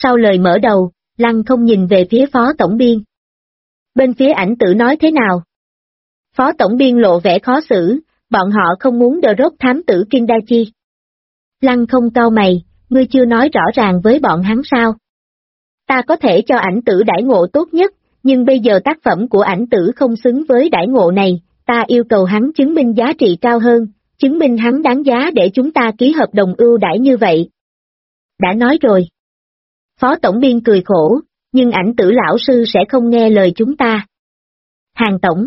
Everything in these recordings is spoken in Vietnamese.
Sau lời mở đầu, Lăng không nhìn về phía phó tổng biên. Bên phía ảnh tử nói thế nào? Phó tổng biên lộ vẻ khó xử, bọn họ không muốn đờ rốt thám tử Kindachi. Lăng không cau mày, ngươi chưa nói rõ ràng với bọn hắn sao? Ta có thể cho ảnh tử đãi ngộ tốt nhất, nhưng bây giờ tác phẩm của ảnh tử không xứng với đãi ngộ này, ta yêu cầu hắn chứng minh giá trị cao hơn, chứng minh hắn đáng giá để chúng ta ký hợp đồng ưu đãi như vậy. Đã nói rồi. Phó tổng biên cười khổ, nhưng ảnh tử lão sư sẽ không nghe lời chúng ta. Hàng tổng.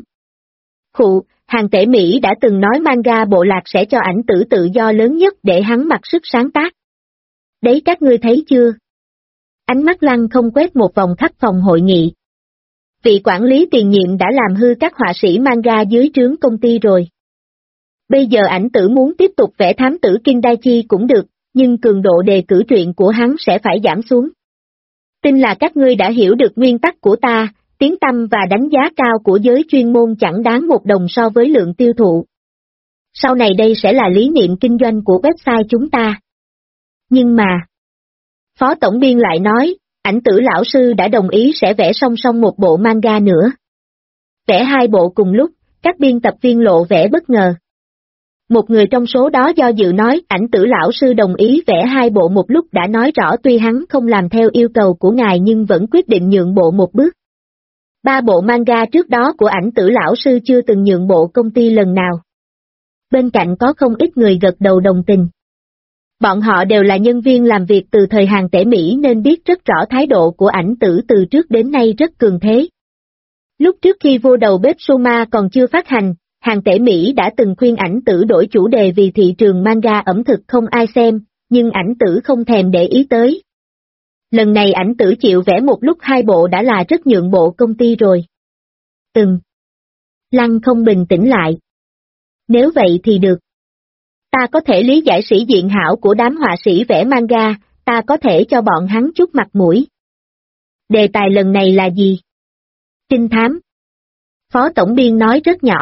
Hàng Tể Mỹ đã từng nói manga bộ lạc sẽ cho ảnh tử tự do lớn nhất để hắn mặc sức sáng tác. Đấy các ngươi thấy chưa? Ánh mắt Lăng không quét một vòng khắp phòng hội nghị. Vị quản lý tiền nhiệm đã làm hư các họa sĩ manga dưới trướng công ty rồi. Bây giờ ảnh tử muốn tiếp tục vẽ thám tử Kindachi cũng được, nhưng cường độ đề cử truyện của hắn sẽ phải giảm xuống. Tin là các ngươi đã hiểu được nguyên tắc của ta, tiếng tăm và đánh giá cao của giới chuyên môn chẳng đáng một đồng so với lượng tiêu thụ. Sau này đây sẽ là lý niệm kinh doanh của website chúng ta. Nhưng mà, Phó tổng biên lại nói, ảnh tử lão sư đã đồng ý sẽ vẽ song song một bộ manga nữa. Vẽ hai bộ cùng lúc, các biên tập viên lộ vẻ bất ngờ. Một người trong số đó do dự nói ảnh tử lão sư đồng ý vẽ hai bộ một lúc đã nói rõ tuy hắn không làm theo yêu cầu của ngài nhưng vẫn quyết định nhượng bộ một bước. 3 bộ manga trước đó của ảnh tử lão sư chưa từng nhượng bộ công ty lần nào. Bên cạnh có không ít người gật đầu đồng tình. Bọn họ đều là nhân viên làm việc từ thời Hàng Tể Mỹ nên biết rất rõ thái độ của ảnh tử từ trước đến nay rất cường thế. Lúc trước khi vô đầu bếp Soma còn chưa phát hành, Hàng Tể Mỹ đã từng khuyên ảnh tử đổi chủ đề vì thị trường manga ẩm thực không ai xem, nhưng ảnh tử không thèm để ý tới. Lần này ảnh tử chịu vẽ một lúc 2 bộ đã là rất nhượng bộ công ty rồi. Lăng không bình tĩnh lại. Nếu vậy thì được. Ta có thể lý giải sĩ diện hảo của đám họa sĩ vẽ manga, ta có thể cho bọn hắn chút mặt mũi. Đề tài lần này là gì? Trinh thám. Phó tổng biên nói rất nhỏ.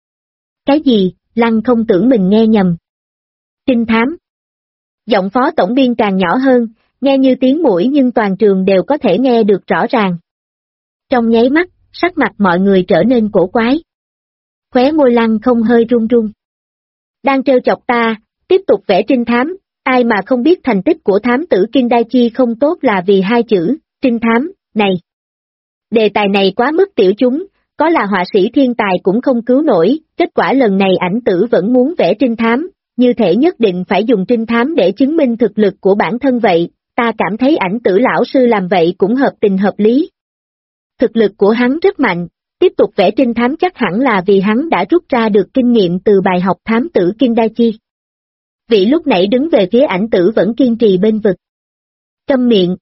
Cái gì? Lăng không tưởng mình nghe nhầm. Trinh thám. Giọng phó tổng biên càng nhỏ hơn, nghe như tiếng mũi nhưng toàn trường đều có thể nghe được rõ ràng. Trong nháy mắt, sắc mặt mọi người trở nên cổ quái. Khóe môi Lăng không hơi run run. Đang trêu chọc ta, tiếp tục vẽ trinh thám, ai mà không biết thành tích của thám tử Kindachi không tốt là vì 2 chữ, trinh thám, này. Đề tài này quá mức tiểu chúng, có là họa sĩ thiên tài cũng không cứu nổi, kết quả lần này ảnh tử vẫn muốn vẽ trinh thám, như thể nhất định phải dùng trinh thám để chứng minh thực lực của bản thân vậy, ta cảm thấy ảnh tử lão sư làm vậy cũng hợp tình hợp lý. Thực lực của hắn rất mạnh, tiếp tục vẽ trinh thám chắc hẳn là vì hắn đã rút ra được kinh nghiệm từ bài học thám tử Kindachi. Vị lúc nãy đứng về phía ảnh tử vẫn kiên trì bên vực. Câm miệng.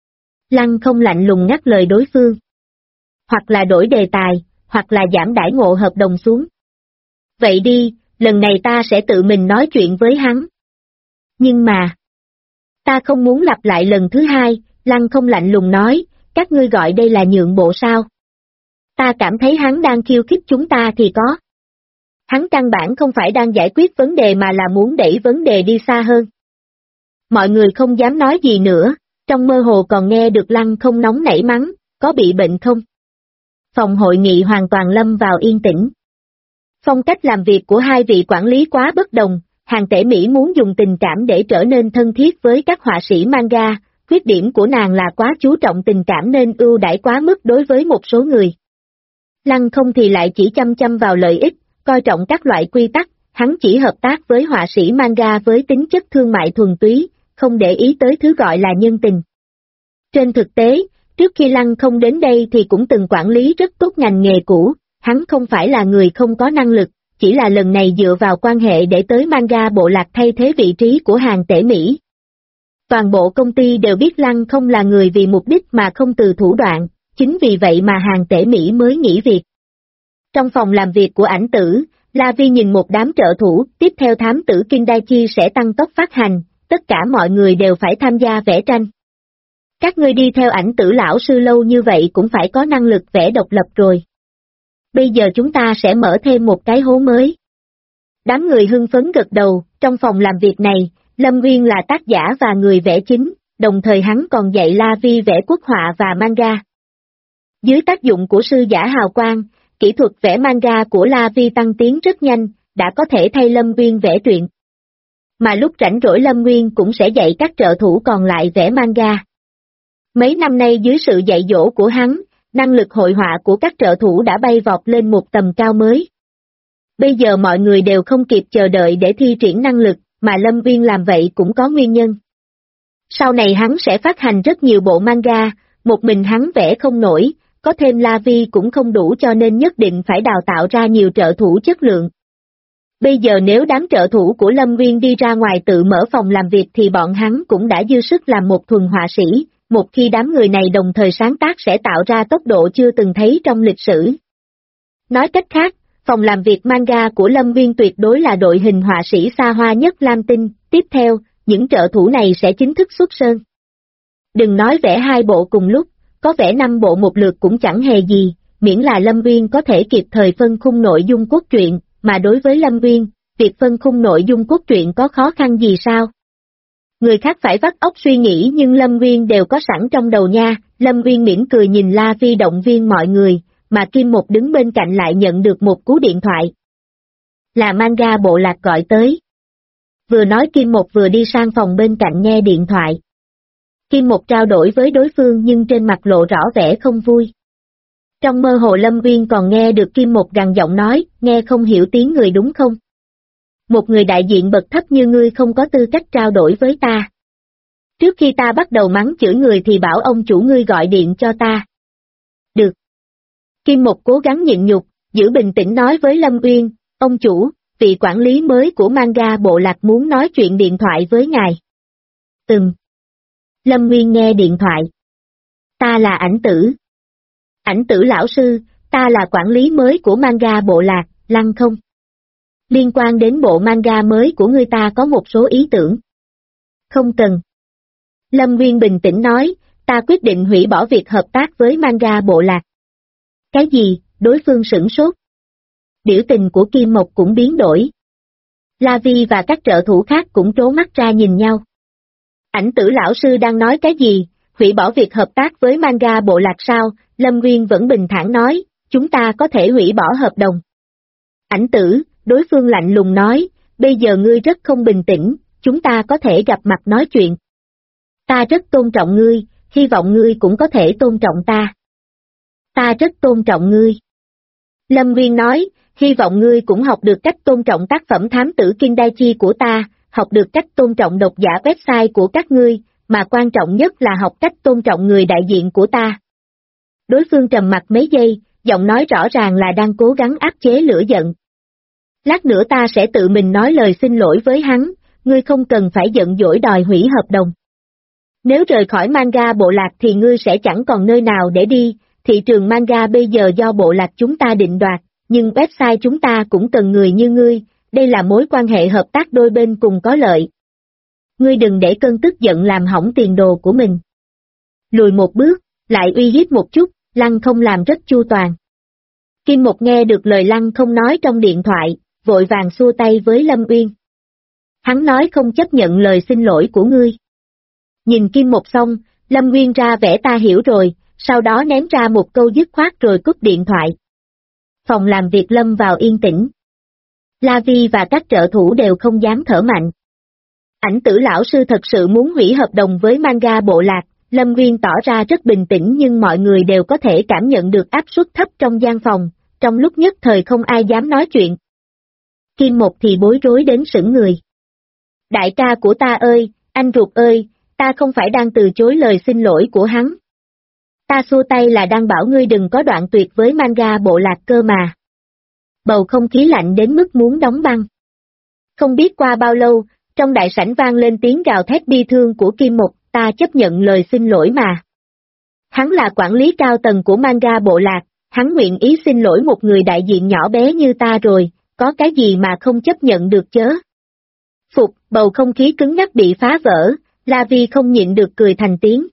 Lăng không lạnh lùng ngắt lời đối phương. Hoặc là đổi đề tài, hoặc là giảm đãi ngộ hợp đồng xuống. Vậy đi, lần này ta sẽ tự mình nói chuyện với hắn. Nhưng mà, ta không muốn lặp lại lần thứ 2, Lăng không lạnh lùng nói, các ngươi gọi đây là nhượng bộ sao? Ta cảm thấy hắn đang khiêu khích chúng ta thì có. Hắn căn bản không phải đang giải quyết vấn đề mà là muốn đẩy vấn đề đi xa hơn. Mọi người không dám nói gì nữa, trong mơ hồ còn nghe được Lăng không nóng nảy mắng, có bị bệnh không? Phòng hội nghị hoàn toàn lâm vào yên tĩnh. Phong cách làm việc của 2 vị quản lý quá bất đồng, Hàng Tể Mỹ muốn dùng tình cảm để trở nên thân thiết với các họa sĩ manga, khuyết điểm của nàng là quá chú trọng tình cảm nên ưu đãi quá mức đối với một số người. Lăng không thì lại chỉ chăm chăm vào lợi ích, coi trọng các loại quy tắc, hắn chỉ hợp tác với họa sĩ manga với tính chất thương mại thuần túy, không để ý tới thứ gọi là nhân tình. Trên thực tế, trước khi Lăng không đến đây thì cũng từng quản lý rất tốt ngành nghề cũ, hắn không phải là người không có năng lực, chỉ là lần này dựa vào quan hệ để tới manga bộ lạc thay thế vị trí của Hàng Tể Mỹ. Toàn bộ công ty đều biết Lăng không là người vì mục đích mà không từ thủ đoạn, chính vì vậy mà Hàng Tể Mỹ mới nghỉ việc. Trong phòng làm việc của ảnh tử, La Vi nhìn một đám trợ thủ, tiếp theo thám tử Kindachi sẽ tăng tốc phát hành, tất cả mọi người đều phải tham gia vẽ tranh. Các ngươi đi theo ảnh tử lão sư lâu như vậy cũng phải có năng lực vẽ độc lập rồi. Bây giờ chúng ta sẽ mở thêm một cái hố mới. Đám người hưng phấn gật đầu, trong phòng làm việc này, Lâm Nguyên là tác giả và người vẽ chính, đồng thời hắn còn dạy La Vi vẽ quốc họa và manga. Dưới tác dụng của sư giả hào quang, kỹ thuật vẽ manga của La Vi tăng tiến rất nhanh, đã có thể thay Lâm Nguyên vẽ truyện. Mà lúc rảnh rỗi Lâm Nguyên cũng sẽ dạy các trợ thủ còn lại vẽ manga. Mấy năm nay dưới sự dạy dỗ của hắn, năng lực hội họa của các trợ thủ đã bay vọt lên một tầm cao mới. Bây giờ mọi người đều không kịp chờ đợi để thi triển năng lực, mà Lâm Nguyên làm vậy cũng có nguyên nhân. Sau này hắn sẽ phát hành rất nhiều bộ manga, một mình hắn vẽ không nổi, có thêm La Vi cũng không đủ cho nên nhất định phải đào tạo ra nhiều trợ thủ chất lượng. Bây giờ nếu đám trợ thủ của Lâm Nguyên đi ra ngoài tự mở phòng làm việc thì bọn hắn cũng đã dư sức làm một thuần họa sĩ, một khi đám người này đồng thời sáng tác sẽ tạo ra tốc độ chưa từng thấy trong lịch sử. Nói cách khác, phòng làm việc manga của Lâm Nguyên tuyệt đối là đội hình họa sĩ xa hoa nhất Lam Tinh, tiếp theo, những trợ thủ này sẽ chính thức xuất sơn. Đừng nói vẽ 2 bộ cùng lúc, có vẽ 5 bộ một lượt cũng chẳng hề gì, miễn là Lâm Nguyên có thể kịp thời phân khung nội dung cốt truyện, mà đối với Lâm Nguyên, việc phân khung nội dung cốt truyện có khó khăn gì sao? Người khác phải vắt óc suy nghĩ nhưng Lâm Nguyên đều có sẵn trong đầu nha. Lâm Nguyên mỉm cười nhìn La Vi động viên mọi người, mà Kim Một đứng bên cạnh lại nhận được một cú điện thoại. Là manga bộ lạc gọi tới. Vừa nói Kim Một vừa đi sang phòng bên cạnh nghe điện thoại. Kim Một trao đổi với đối phương nhưng trên mặt lộ rõ vẻ không vui. Trong mơ hồ Lâm Nguyên còn nghe được Kim Một gằn giọng nói, nghe không hiểu tiếng người đúng không? Một người đại diện bậc thấp như ngươi không có tư cách trao đổi với ta. Trước khi ta bắt đầu mắng chửi người thì bảo ông chủ ngươi gọi điện cho ta. Được. Kim Một cố gắng nhịn nhục, giữ bình tĩnh nói với Lâm Nguyên, ông chủ, vị quản lý mới của manga bộ lạc muốn nói chuyện điện thoại với ngài. Lâm Nguyên nghe điện thoại. Ta là Ảnh Tử. Ảnh Tử lão sư, ta là quản lý mới của manga bộ lạc, Lăng không? Liên quan đến bộ manga mới của ngươi ta có một số ý tưởng. Không cần. Lâm Nguyên bình tĩnh nói, ta quyết định hủy bỏ việc hợp tác với manga bộ lạc. Cái gì? Đối phương sửng sốt. Biểu tình của Kim Mộc cũng biến đổi. La Vi và các trợ thủ khác cũng trố mắt ra nhìn nhau. Ảnh Tử lão sư đang nói cái gì? Hủy bỏ việc hợp tác với manga bộ lạc sao? Lâm Nguyên vẫn bình thản nói, chúng ta có thể hủy bỏ hợp đồng. Ảnh Tử, đối phương lạnh lùng nói, bây giờ ngươi rất không bình tĩnh, chúng ta có thể gặp mặt nói chuyện. Ta rất tôn trọng ngươi, hy vọng ngươi cũng có thể tôn trọng ta. Ta rất tôn trọng ngươi. Lâm Nguyên nói, hy vọng ngươi cũng học được cách tôn trọng tác phẩm thám tử Kindaichi của ta, học được cách tôn trọng độc giả website của các ngươi, mà quan trọng nhất là học cách tôn trọng người đại diện của ta. Đối phương trầm mặt mấy giây, giọng nói rõ ràng là đang cố gắng áp chế lửa giận. Lát nữa ta sẽ tự mình nói lời xin lỗi với hắn, ngươi không cần phải giận dỗi đòi hủy hợp đồng. Nếu rời khỏi manga bộ lạc thì ngươi sẽ chẳng còn nơi nào để đi, thị trường manga bây giờ do bộ lạc chúng ta định đoạt, nhưng website chúng ta cũng cần người như ngươi, đây là mối quan hệ hợp tác đôi bên cùng có lợi. Ngươi đừng để cơn tức giận làm hỏng tiền đồ của mình. Lùi một bước, lại uy hiếp một chút, Lăng không làm rất chu toàn. Kim Một nghe được lời Lăng không nói trong điện thoại, vội vàng xua tay với Lâm Uyên. Hắn nói không chấp nhận lời xin lỗi của ngươi. Nhìn Kim Một xong, Lâm Uyên ra vẻ ta hiểu rồi, sau đó ném ra một câu dứt khoát rồi cúp điện thoại. Phòng làm việc lâm vào yên tĩnh. La Vi và các trợ thủ đều không dám thở mạnh. Ảnh Tử lão sư thật sự muốn hủy hợp đồng với manga bộ lạc, Lâm Nguyên tỏ ra rất bình tĩnh nhưng mọi người đều có thể cảm nhận được áp suất thấp trong gian phòng, trong lúc nhất thời không ai dám nói chuyện. Kim Một thì bối rối đến sững người. Đại ca của ta ơi, anh ruột ơi, ta không phải đang từ chối lời xin lỗi của hắn. Ta xua tay là đang bảo ngươi đừng có đoạn tuyệt với manga bộ lạc cơ mà. Bầu không khí lạnh đến mức muốn đóng băng. Không biết qua bao lâu, trong đại sảnh vang lên tiếng gào thét bi thương của Kim Một, ta chấp nhận lời xin lỗi mà. Hắn là quản lý cao tầng của manga bộ lạc, hắn nguyện ý xin lỗi một người đại diện nhỏ bé như ta rồi, có cái gì mà không chấp nhận được chớ. Phục, bầu không khí cứng nhắc bị phá vỡ, La Vi không nhịn được cười thành tiếng.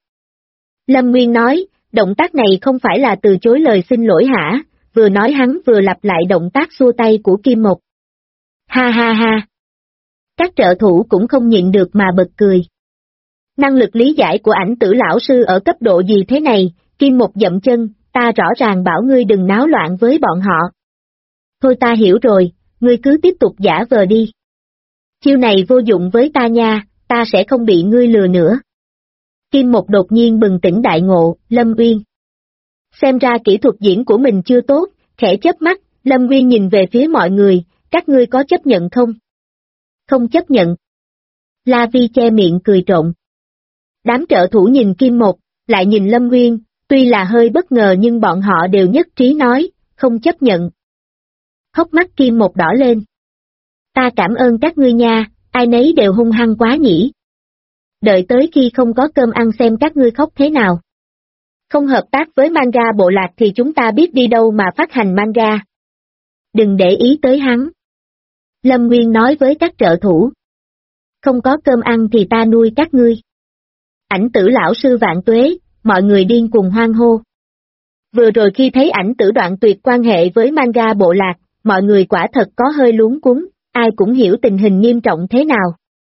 Lâm Nguyên nói, động tác này không phải là từ chối lời xin lỗi hả, vừa nói hắn vừa lặp lại động tác xua tay của Kim Một. Ha ha ha. Các trợ thủ cũng không nhịn được mà bật cười. Năng lực lý giải của ảnh Tử lão sư ở cấp độ gì thế này? Kim Một dậm chân, ta rõ ràng bảo ngươi đừng náo loạn với bọn họ. Thôi ta hiểu rồi, ngươi cứ tiếp tục giả vờ đi. Chiêu này vô dụng với ta nha, ta sẽ không bị ngươi lừa nữa. Kim Một đột nhiên bừng tỉnh đại ngộ, Lâm Uyên. Xem ra kỹ thuật diễn của mình chưa tốt, khẽ chớp mắt, Lâm Uyên nhìn về phía mọi người, các ngươi có chấp nhận không? Không chấp nhận. La Vi che miệng cười trộn. Đám trợ thủ nhìn Kim Một, lại nhìn Lâm Uyên, tuy là hơi bất ngờ nhưng bọn họ đều nhất trí nói, không chấp nhận. Hốc mắt Kim Một đỏ lên. Ta cảm ơn các ngươi nha, ai nấy đều hung hăng quá nhỉ. Đợi tới khi không có cơm ăn xem các ngươi khóc thế nào. Không hợp tác với manga bộ lạc thì chúng ta biết đi đâu mà phát hành manga. Đừng để ý tới hắn. Lâm Nguyên nói với các trợ thủ. Không có cơm ăn thì ta nuôi các ngươi. Ảnh Tử lão sư vạn tuế, mọi người điên cùng hoan hô. Vừa rồi khi thấy ảnh Tử đoạn tuyệt quan hệ với manga bộ lạc, mọi người quả thật có hơi luống cuống, ai cũng hiểu tình hình nghiêm trọng thế nào.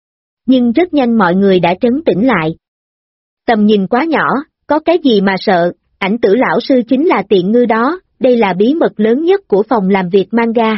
Nhưng rất nhanh mọi người đã trấn tĩnh lại. Tầm nhìn quá nhỏ, có cái gì mà sợ, ảnh Tử lão sư chính là tiện ngư đó, đây là bí mật lớn nhất của phòng làm việc manga.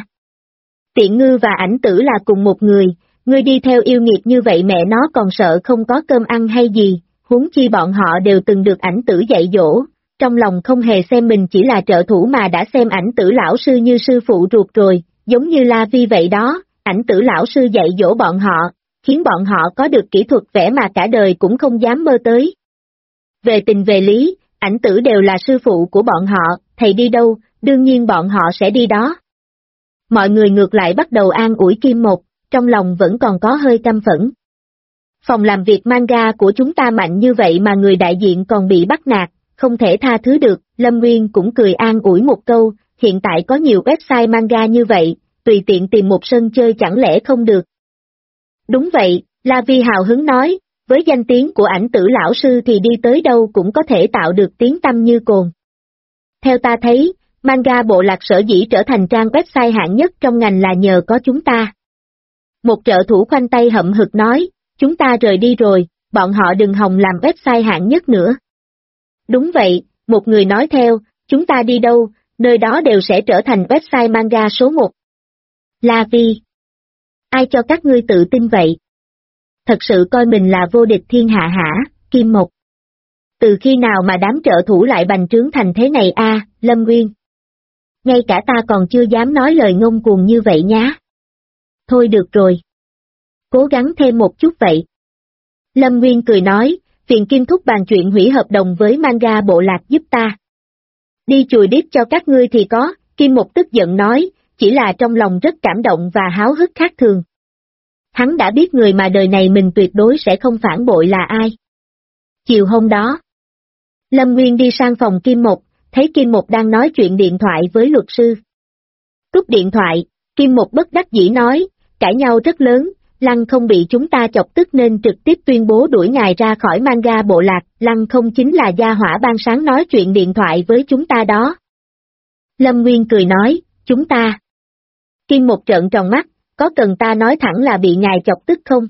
Tiện ngư và ảnh Tử là cùng một người, ngươi đi theo yêu nghiệt như vậy mẹ nó còn sợ không có cơm ăn hay gì, huống chi bọn họ đều từng được ảnh Tử dạy dỗ, trong lòng không hề xem mình chỉ là trợ thủ mà đã xem ảnh Tử lão sư như sư phụ ruột rồi, giống như La Vi vậy đó, ảnh Tử lão sư dạy dỗ bọn họ, khiến bọn họ có được kỹ thuật vẽ mà cả đời cũng không dám mơ tới. Về tình về lý, ảnh Tử đều là sư phụ của bọn họ, thầy đi đâu, đương nhiên bọn họ sẽ đi đó. Mọi người ngược lại bắt đầu an ủi Kim Một, trong lòng vẫn còn có hơi căm phẫn. Phòng làm việc manga của chúng ta mạnh như vậy mà người đại diện còn bị bắt nạt, không thể tha thứ được, Lâm Nguyên cũng cười an ủi một câu, hiện tại có nhiều website manga như vậy, tùy tiện tìm một sân chơi chẳng lẽ không được. Đúng vậy, La Vi hào hứng nói, với danh tiếng của ảnh Tử lão sư thì đi tới đâu cũng có thể tạo được tiếng tăm như cồn. Theo ta thấy, manga bộ lạc sở dĩ trở thành trang website hạng nhất trong ngành là nhờ có chúng ta. Một trợ thủ khoanh tay hậm hực nói, chúng ta rời đi rồi, bọn họ đừng hòng làm website hạng nhất nữa. Đúng vậy, một người nói theo, chúng ta đi đâu, nơi đó đều sẽ trở thành website manga số 1. La Vi. Ai cho các ngươi tự tin vậy? Thật sự coi mình là vô địch thiên hạ hả, Kim Một? Từ khi nào mà đám trợ thủ lại bành trướng thành thế này a, Lâm Nguyên? Ngay cả ta còn chưa dám nói lời ngông cuồng như vậy nhá. Thôi được rồi. Cố gắng thêm một chút vậy. Lâm Nguyên cười nói, phiền Kim thúc bàn chuyện hủy hợp đồng với manga bộ lạc giúp ta. Đi chùi đít cho các ngươi thì có, Kim Một tức giận nói, chỉ là trong lòng rất cảm động và háo hức khác thường. Hắn đã biết người mà đời này mình tuyệt đối sẽ không phản bội là ai. Chiều hôm đó, Lâm Nguyên đi sang phòng Kim Một, thấy Kim Một đang nói chuyện điện thoại với luật sư. Cúp điện thoại, Kim Một bất đắc dĩ nói, cãi nhau rất lớn, Lăng không bị chúng ta chọc tức nên trực tiếp tuyên bố đuổi ngài ra khỏi manga bộ lạc, Lăng không chính là gia hỏa ban sáng nói chuyện điện thoại với chúng ta đó. Lâm Nguyên cười nói, chúng ta. Kim Một trợn tròn mắt, có cần ta nói thẳng là bị ngài chọc tức không?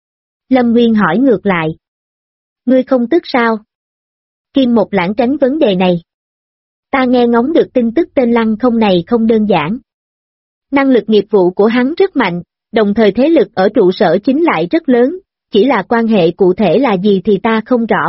Lâm Nguyên hỏi ngược lại. Ngươi không tức sao? Kim Một lảng tránh vấn đề này. Ta nghe ngóng được tin tức tên Lăng không này không đơn giản. Năng lực nghiệp vụ của hắn rất mạnh, đồng thời thế lực ở trụ sở chính lại rất lớn, chỉ là quan hệ cụ thể là gì thì ta không rõ.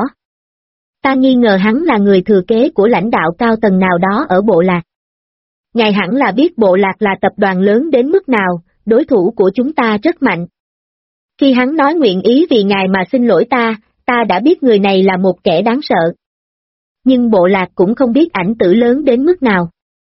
Ta nghi ngờ hắn là người thừa kế của lãnh đạo cao tầng nào đó ở bộ lạc. Ngài hẳn là biết bộ lạc là tập đoàn lớn đến mức nào, đối thủ của chúng ta rất mạnh. Khi hắn nói nguyện ý vì ngài mà xin lỗi ta đã biết người này là một kẻ đáng sợ. Nhưng bộ lạc cũng không biết ảnh Tử lớn đến mức nào.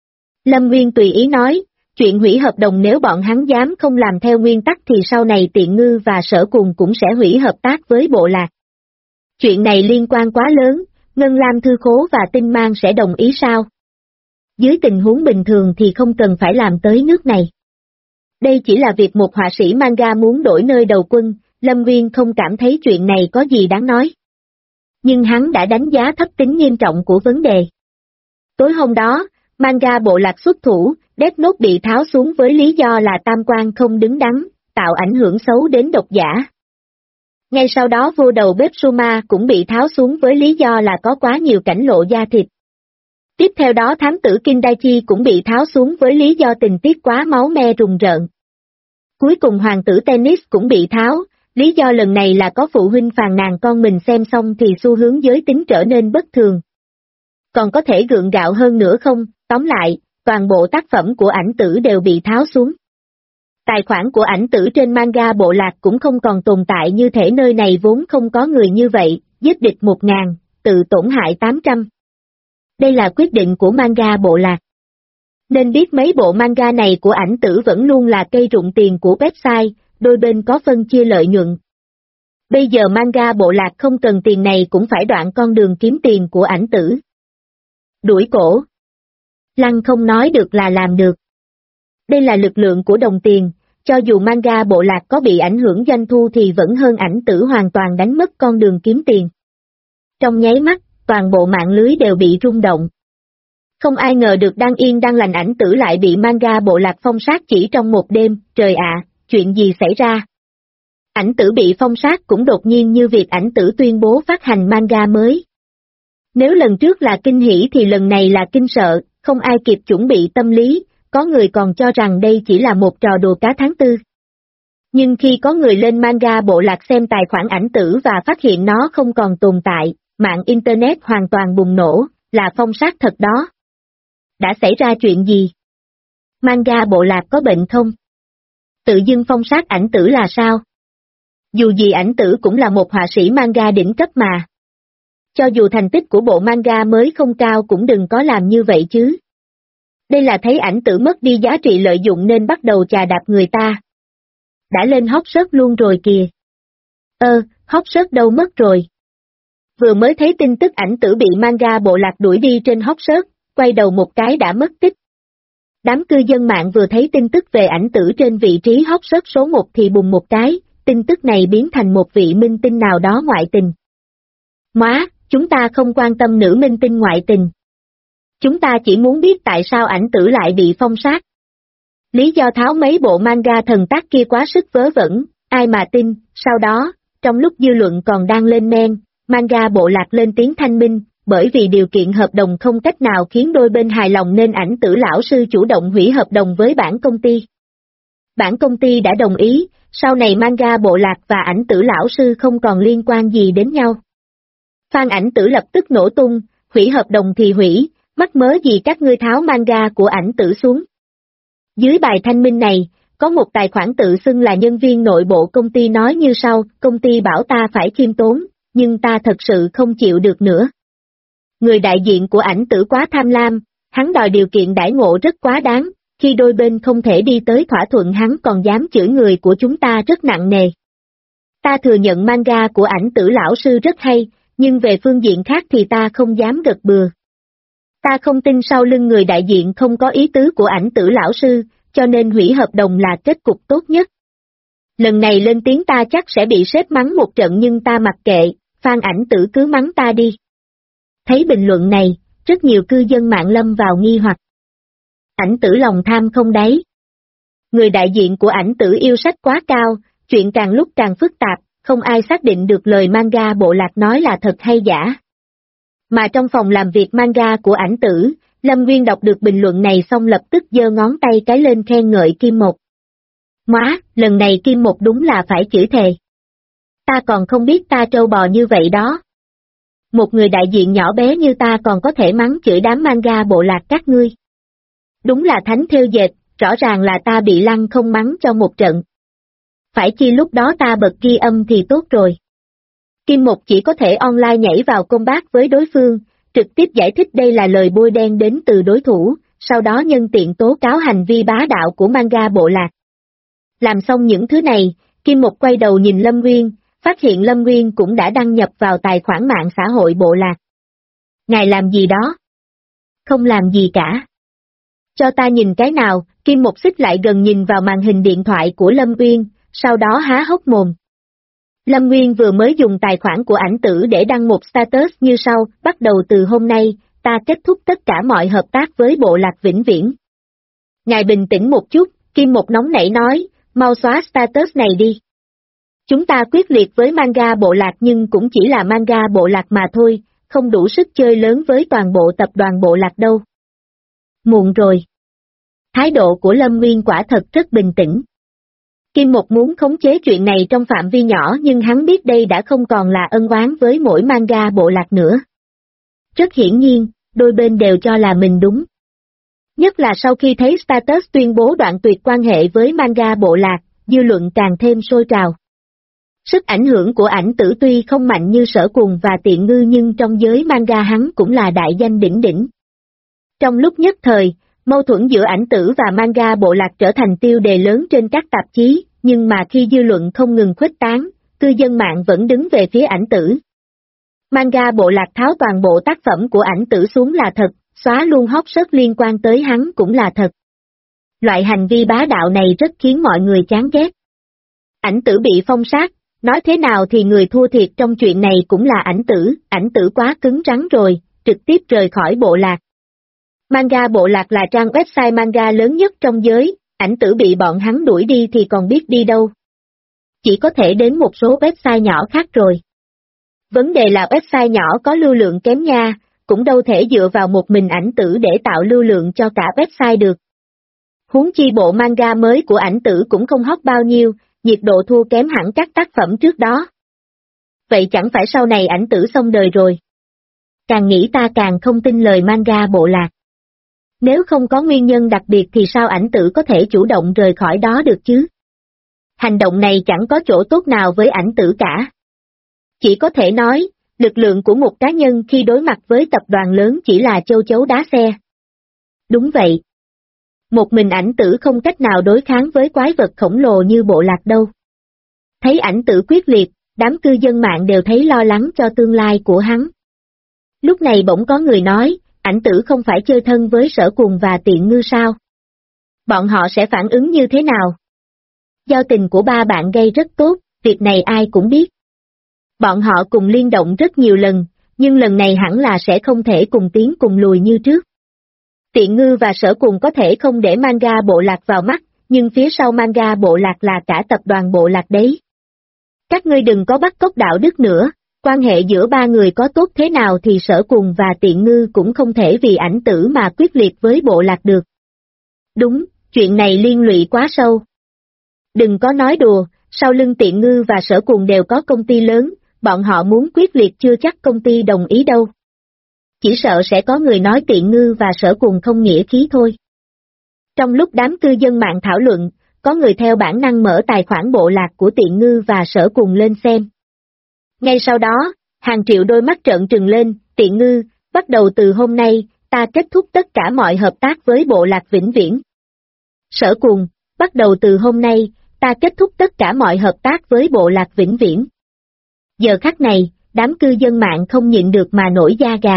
Lâm Nguyên tùy ý nói, chuyện hủy hợp đồng nếu bọn hắn dám không làm theo nguyên tắc thì sau này Tiện Ngư và Sở Cùng cũng sẽ hủy hợp tác với bộ lạc. Chuyện này liên quan quá lớn, Ngân Lam Thư Khố và Tinh Mang sẽ đồng ý sao? Dưới tình huống bình thường thì không cần phải làm tới nước này. Đây chỉ là việc một họa sĩ manga muốn đổi nơi đầu quân, Lâm Nguyên không cảm thấy chuyện này có gì đáng nói. Nhưng hắn đã đánh giá thấp tính nghiêm trọng của vấn đề. Tối hôm đó, manga bộ lạc xuất thủ, Death Note bị tháo xuống với lý do là tam quan không đứng đắn, tạo ảnh hưởng xấu đến độc giả. Ngay sau đó vô đầu bếp Suma cũng bị tháo xuống với lý do là có quá nhiều cảnh lộ da thịt. Tiếp theo đó thám tử Kindaichi cũng bị tháo xuống với lý do tình tiết quá máu me rùng rợn. Cuối cùng hoàng tử Tennis cũng bị tháo, lý do lần này là có phụ huynh phàn nàn con mình xem xong thì xu hướng giới tính trở nên bất thường. Còn có thể gượng gạo hơn nữa không? Tóm lại, toàn bộ tác phẩm của ảnh tử đều bị tháo xuống. Tài khoản của ảnh tử trên manga bộ lạc cũng không còn tồn tại như thể nơi này vốn không có người như vậy, giết địch 1000, tự tổn hại 800. Đây là quyết định của manga bộ lạc. Nên biết mấy bộ manga này của ảnh tử vẫn luôn là cây rụng tiền của website, đôi bên có phân chia lợi nhuận. Bây giờ manga bộ lạc không cần tiền này cũng phải đoạn con đường kiếm tiền của ảnh tử. Đuổi cổ. Lăng không nói được là làm được. Đây là lực lượng của đồng tiền, cho dù manga bộ lạc có bị ảnh hưởng doanh thu thì vẫn hơn ảnh tử hoàn toàn đánh mất con đường kiếm tiền. Trong nháy mắt, toàn bộ mạng lưới đều bị rung động. Không ai ngờ được đang yên đang lành ảnh tử lại bị manga bộ lạc phong sát chỉ trong một đêm, trời ạ, chuyện gì xảy ra? Ảnh tử bị phong sát cũng đột nhiên như việc ảnh tử tuyên bố phát hành manga mới. Nếu lần trước là kinh hỉ thì lần này là kinh sợ, không ai kịp chuẩn bị tâm lý, có người còn cho rằng đây chỉ là một trò đùa cá tháng tư. Nhưng khi có người lên manga bộ lạc xem tài khoản ảnh tử và phát hiện nó không còn tồn tại, mạng Internet hoàn toàn bùng nổ, là phong sát thật đó. Đã xảy ra chuyện gì? Manga bộ lạc có bệnh không? Tự dưng phong sát ảnh tử là sao? Dù gì ảnh tử cũng là một họa sĩ manga đỉnh cấp mà. Cho dù thành tích của bộ manga mới không cao cũng đừng có làm như vậy chứ. Đây là thấy ảnh tử mất đi giá trị lợi dụng nên bắt đầu chà đạp người ta. Đã lên hot search luôn rồi kìa. Hot search đâu mất rồi? Vừa mới thấy tin tức ảnh tử bị manga bộ lạc đuổi đi trên hot search, quay đầu một cái đã mất tích. Đám cư dân mạng vừa thấy tin tức về ảnh tử trên vị trí hot search số 1 thì bùng một cái, tin tức này biến thành một vị minh tinh nào đó ngoại tình. Móa, chúng ta không quan tâm nữ minh tinh ngoại tình. Chúng ta chỉ muốn biết tại sao ảnh tử lại bị phong sát. Lý do tháo mấy bộ manga thần tác kia quá sức vớ vẩn, ai mà tin, sau đó, trong lúc dư luận còn đang lên men, manga bộ lạc lên tiếng thanh minh, bởi vì điều kiện hợp đồng không cách nào khiến đôi bên hài lòng nên ảnh tử lão sư chủ động hủy hợp đồng với bản công ty. Bản công ty đã đồng ý, sau này manga bộ lạc và ảnh tử lão sư không còn liên quan gì đến nhau. Fan ảnh tử lập tức nổ tung, hủy hợp đồng thì hủy, mắc mớ gì các ngươi tháo manga của ảnh tử xuống. Dưới bài thanh minh này, có một tài khoản tự xưng là nhân viên nội bộ công ty nói như sau, công ty bảo ta phải khiêm tốn, nhưng ta thật sự không chịu được nữa. Người đại diện của ảnh tử quá tham lam, hắn đòi điều kiện đãi ngộ rất quá đáng, khi đôi bên không thể đi tới thỏa thuận hắn còn dám chửi người của chúng ta rất nặng nề. Ta thừa nhận manga của ảnh tử lão sư rất hay, nhưng về phương diện khác thì ta không dám gật bừa. Ta không tin sau lưng người đại diện không có ý tứ của ảnh tử lão sư, cho nên hủy hợp đồng là kết cục tốt nhất. Lần này lên tiếng ta chắc sẽ bị sếp mắng một trận nhưng ta mặc kệ, fan ảnh tử cứ mắng ta đi. Thấy bình luận này, rất nhiều cư dân mạng lâm vào nghi hoặc. Ảnh tử lòng tham không đáy. Người đại diện của ảnh tử yêu sách quá cao, chuyện càng lúc càng phức tạp, không ai xác định được lời manga bộ lạc nói là thật hay giả. Mà trong phòng làm việc manga của ảnh tử, Lâm Nguyên đọc được bình luận này xong lập tức giơ ngón tay cái lên khen ngợi Kim Một. Móa, lần này Kim Một đúng là phải chửi thề. Ta còn không biết ta trâu bò như vậy đó. Một người đại diện nhỏ bé như ta còn có thể mắng chửi đám manga bộ lạc các ngươi. Đúng là thánh thêu dệt, rõ ràng là ta bị lăng không mắng cho một trận. Phải chi lúc đó ta bật ghi âm thì tốt rồi. Kim Một chỉ có thể online nhảy vào combat với đối phương, trực tiếp giải thích đây là lời bôi đen đến từ đối thủ, sau đó nhân tiện tố cáo hành vi bá đạo của manga bộ lạc. Làm xong những thứ này, Kim Một quay đầu nhìn Lâm Nguyên, phát hiện Lâm Nguyên cũng đã đăng nhập vào tài khoản mạng xã hội bộ lạc. Ngài làm gì đó? Không làm gì cả. Cho ta nhìn cái nào, Kim Một xích lại gần nhìn vào màn hình điện thoại của Lâm Nguyên, sau đó há hốc mồm. Lâm Nguyên vừa mới dùng tài khoản của ảnh tử để đăng một status như sau, bắt đầu từ hôm nay, ta kết thúc tất cả mọi hợp tác với bộ lạc vĩnh viễn. Ngài bình tĩnh một chút, Kim Một nóng nảy nói, mau xóa status này đi. Chúng ta quyết liệt với manga bộ lạc nhưng cũng chỉ là manga bộ lạc mà thôi, không đủ sức chơi lớn với toàn bộ tập đoàn bộ lạc đâu. Muộn rồi. Thái độ của Lâm Nguyên quả thật rất bình tĩnh. Kim Một muốn khống chế chuyện này trong phạm vi nhỏ nhưng hắn biết đây đã không còn là ân oán với mỗi manga bộ lạc nữa. Rất hiển nhiên, đôi bên đều cho là mình đúng. Nhất là sau khi thấy Status tuyên bố đoạn tuyệt quan hệ với manga bộ lạc, dư luận càng thêm sôi trào. Sức ảnh hưởng của ảnh tử tuy không mạnh như Sở Cùng và Tiện Ngư nhưng trong giới manga hắn cũng là đại danh đỉnh đỉnh. Trong lúc nhất thời, mâu thuẫn giữa ảnh tử và manga bộ lạc trở thành tiêu đề lớn trên các tạp chí, nhưng mà khi dư luận không ngừng khuếch tán, cư dân mạng vẫn đứng về phía ảnh tử. Manga bộ lạc tháo toàn bộ tác phẩm của ảnh tử xuống là thật, xóa luôn hot search liên quan tới hắn cũng là thật. Loại hành vi bá đạo này rất khiến mọi người chán ghét. Ảnh tử bị phong sát, nói thế nào thì người thua thiệt trong chuyện này cũng là ảnh tử quá cứng rắn rồi, trực tiếp rời khỏi bộ lạc. Manga bộ lạc là trang website manga lớn nhất trong giới, ảnh tử bị bọn hắn đuổi đi thì còn biết đi đâu. Chỉ có thể đến một số website nhỏ khác rồi. Vấn đề là website nhỏ có lưu lượng kém nha, cũng đâu thể dựa vào một mình ảnh tử để tạo lưu lượng cho cả website được. Huống chi bộ manga mới của ảnh tử cũng không hot bao nhiêu, nhiệt độ thua kém hẳn các tác phẩm trước đó. Vậy chẳng phải sau này ảnh tử xong đời rồi. Càng nghĩ ta càng không tin lời manga bộ lạc. Nếu không có nguyên nhân đặc biệt thì sao ảnh tử có thể chủ động rời khỏi đó được chứ? Hành động này chẳng có chỗ tốt nào với ảnh tử cả. Chỉ có thể nói, lực lượng của một cá nhân khi đối mặt với tập đoàn lớn chỉ là châu chấu đá xe. Đúng vậy. Một mình ảnh tử không cách nào đối kháng với quái vật khổng lồ như bộ lạc đâu. Thấy ảnh tử quyết liệt, đám cư dân mạng đều thấy lo lắng cho tương lai của hắn. Lúc này bỗng có người nói, ảnh tử không phải chơi thân với Sở Cùng và Tiện Ngư sao? Bọn họ sẽ phản ứng như thế nào? Giao tình của ba bạn gây rất tốt, việc này ai cũng biết. Bọn họ cùng liên động rất nhiều lần, nhưng lần này hẳn là sẽ không thể cùng tiến cùng lùi như trước. Tiện Ngư và Sở Cùng có thể không để manga bộ lạc vào mắt, nhưng phía sau manga bộ lạc là cả tập đoàn bộ lạc đấy. Các ngươi đừng có bắt cóc đạo đức nữa, quan hệ giữa ba người có tốt thế nào thì Sở Cùng và Tiện Ngư cũng không thể vì ảnh tử mà quyết liệt với bộ lạc được. Đúng, chuyện này liên lụy quá sâu. Đừng có nói đùa, sau lưng Tiện Ngư và Sở Cùng đều có công ty lớn, bọn họ muốn quyết liệt chưa chắc công ty đồng ý đâu. Chỉ sợ sẽ có người nói Tiện Ngư và Sở Cùng không nghĩa khí thôi. Trong lúc đám cư dân mạng thảo luận, có người theo bản năng mở tài khoản bộ lạc của Tiện Ngư và Sở Cùng lên xem. Ngay sau đó, hàng triệu đôi mắt trợn trừng lên, Tiện Ngư, bắt đầu từ hôm nay, ta kết thúc tất cả mọi hợp tác với bộ lạc vĩnh viễn. Sở Cùng, bắt đầu từ hôm nay, ta kết thúc tất cả mọi hợp tác với bộ lạc vĩnh viễn. Giờ khắc này, đám cư dân mạng không nhịn được mà nổi da gà.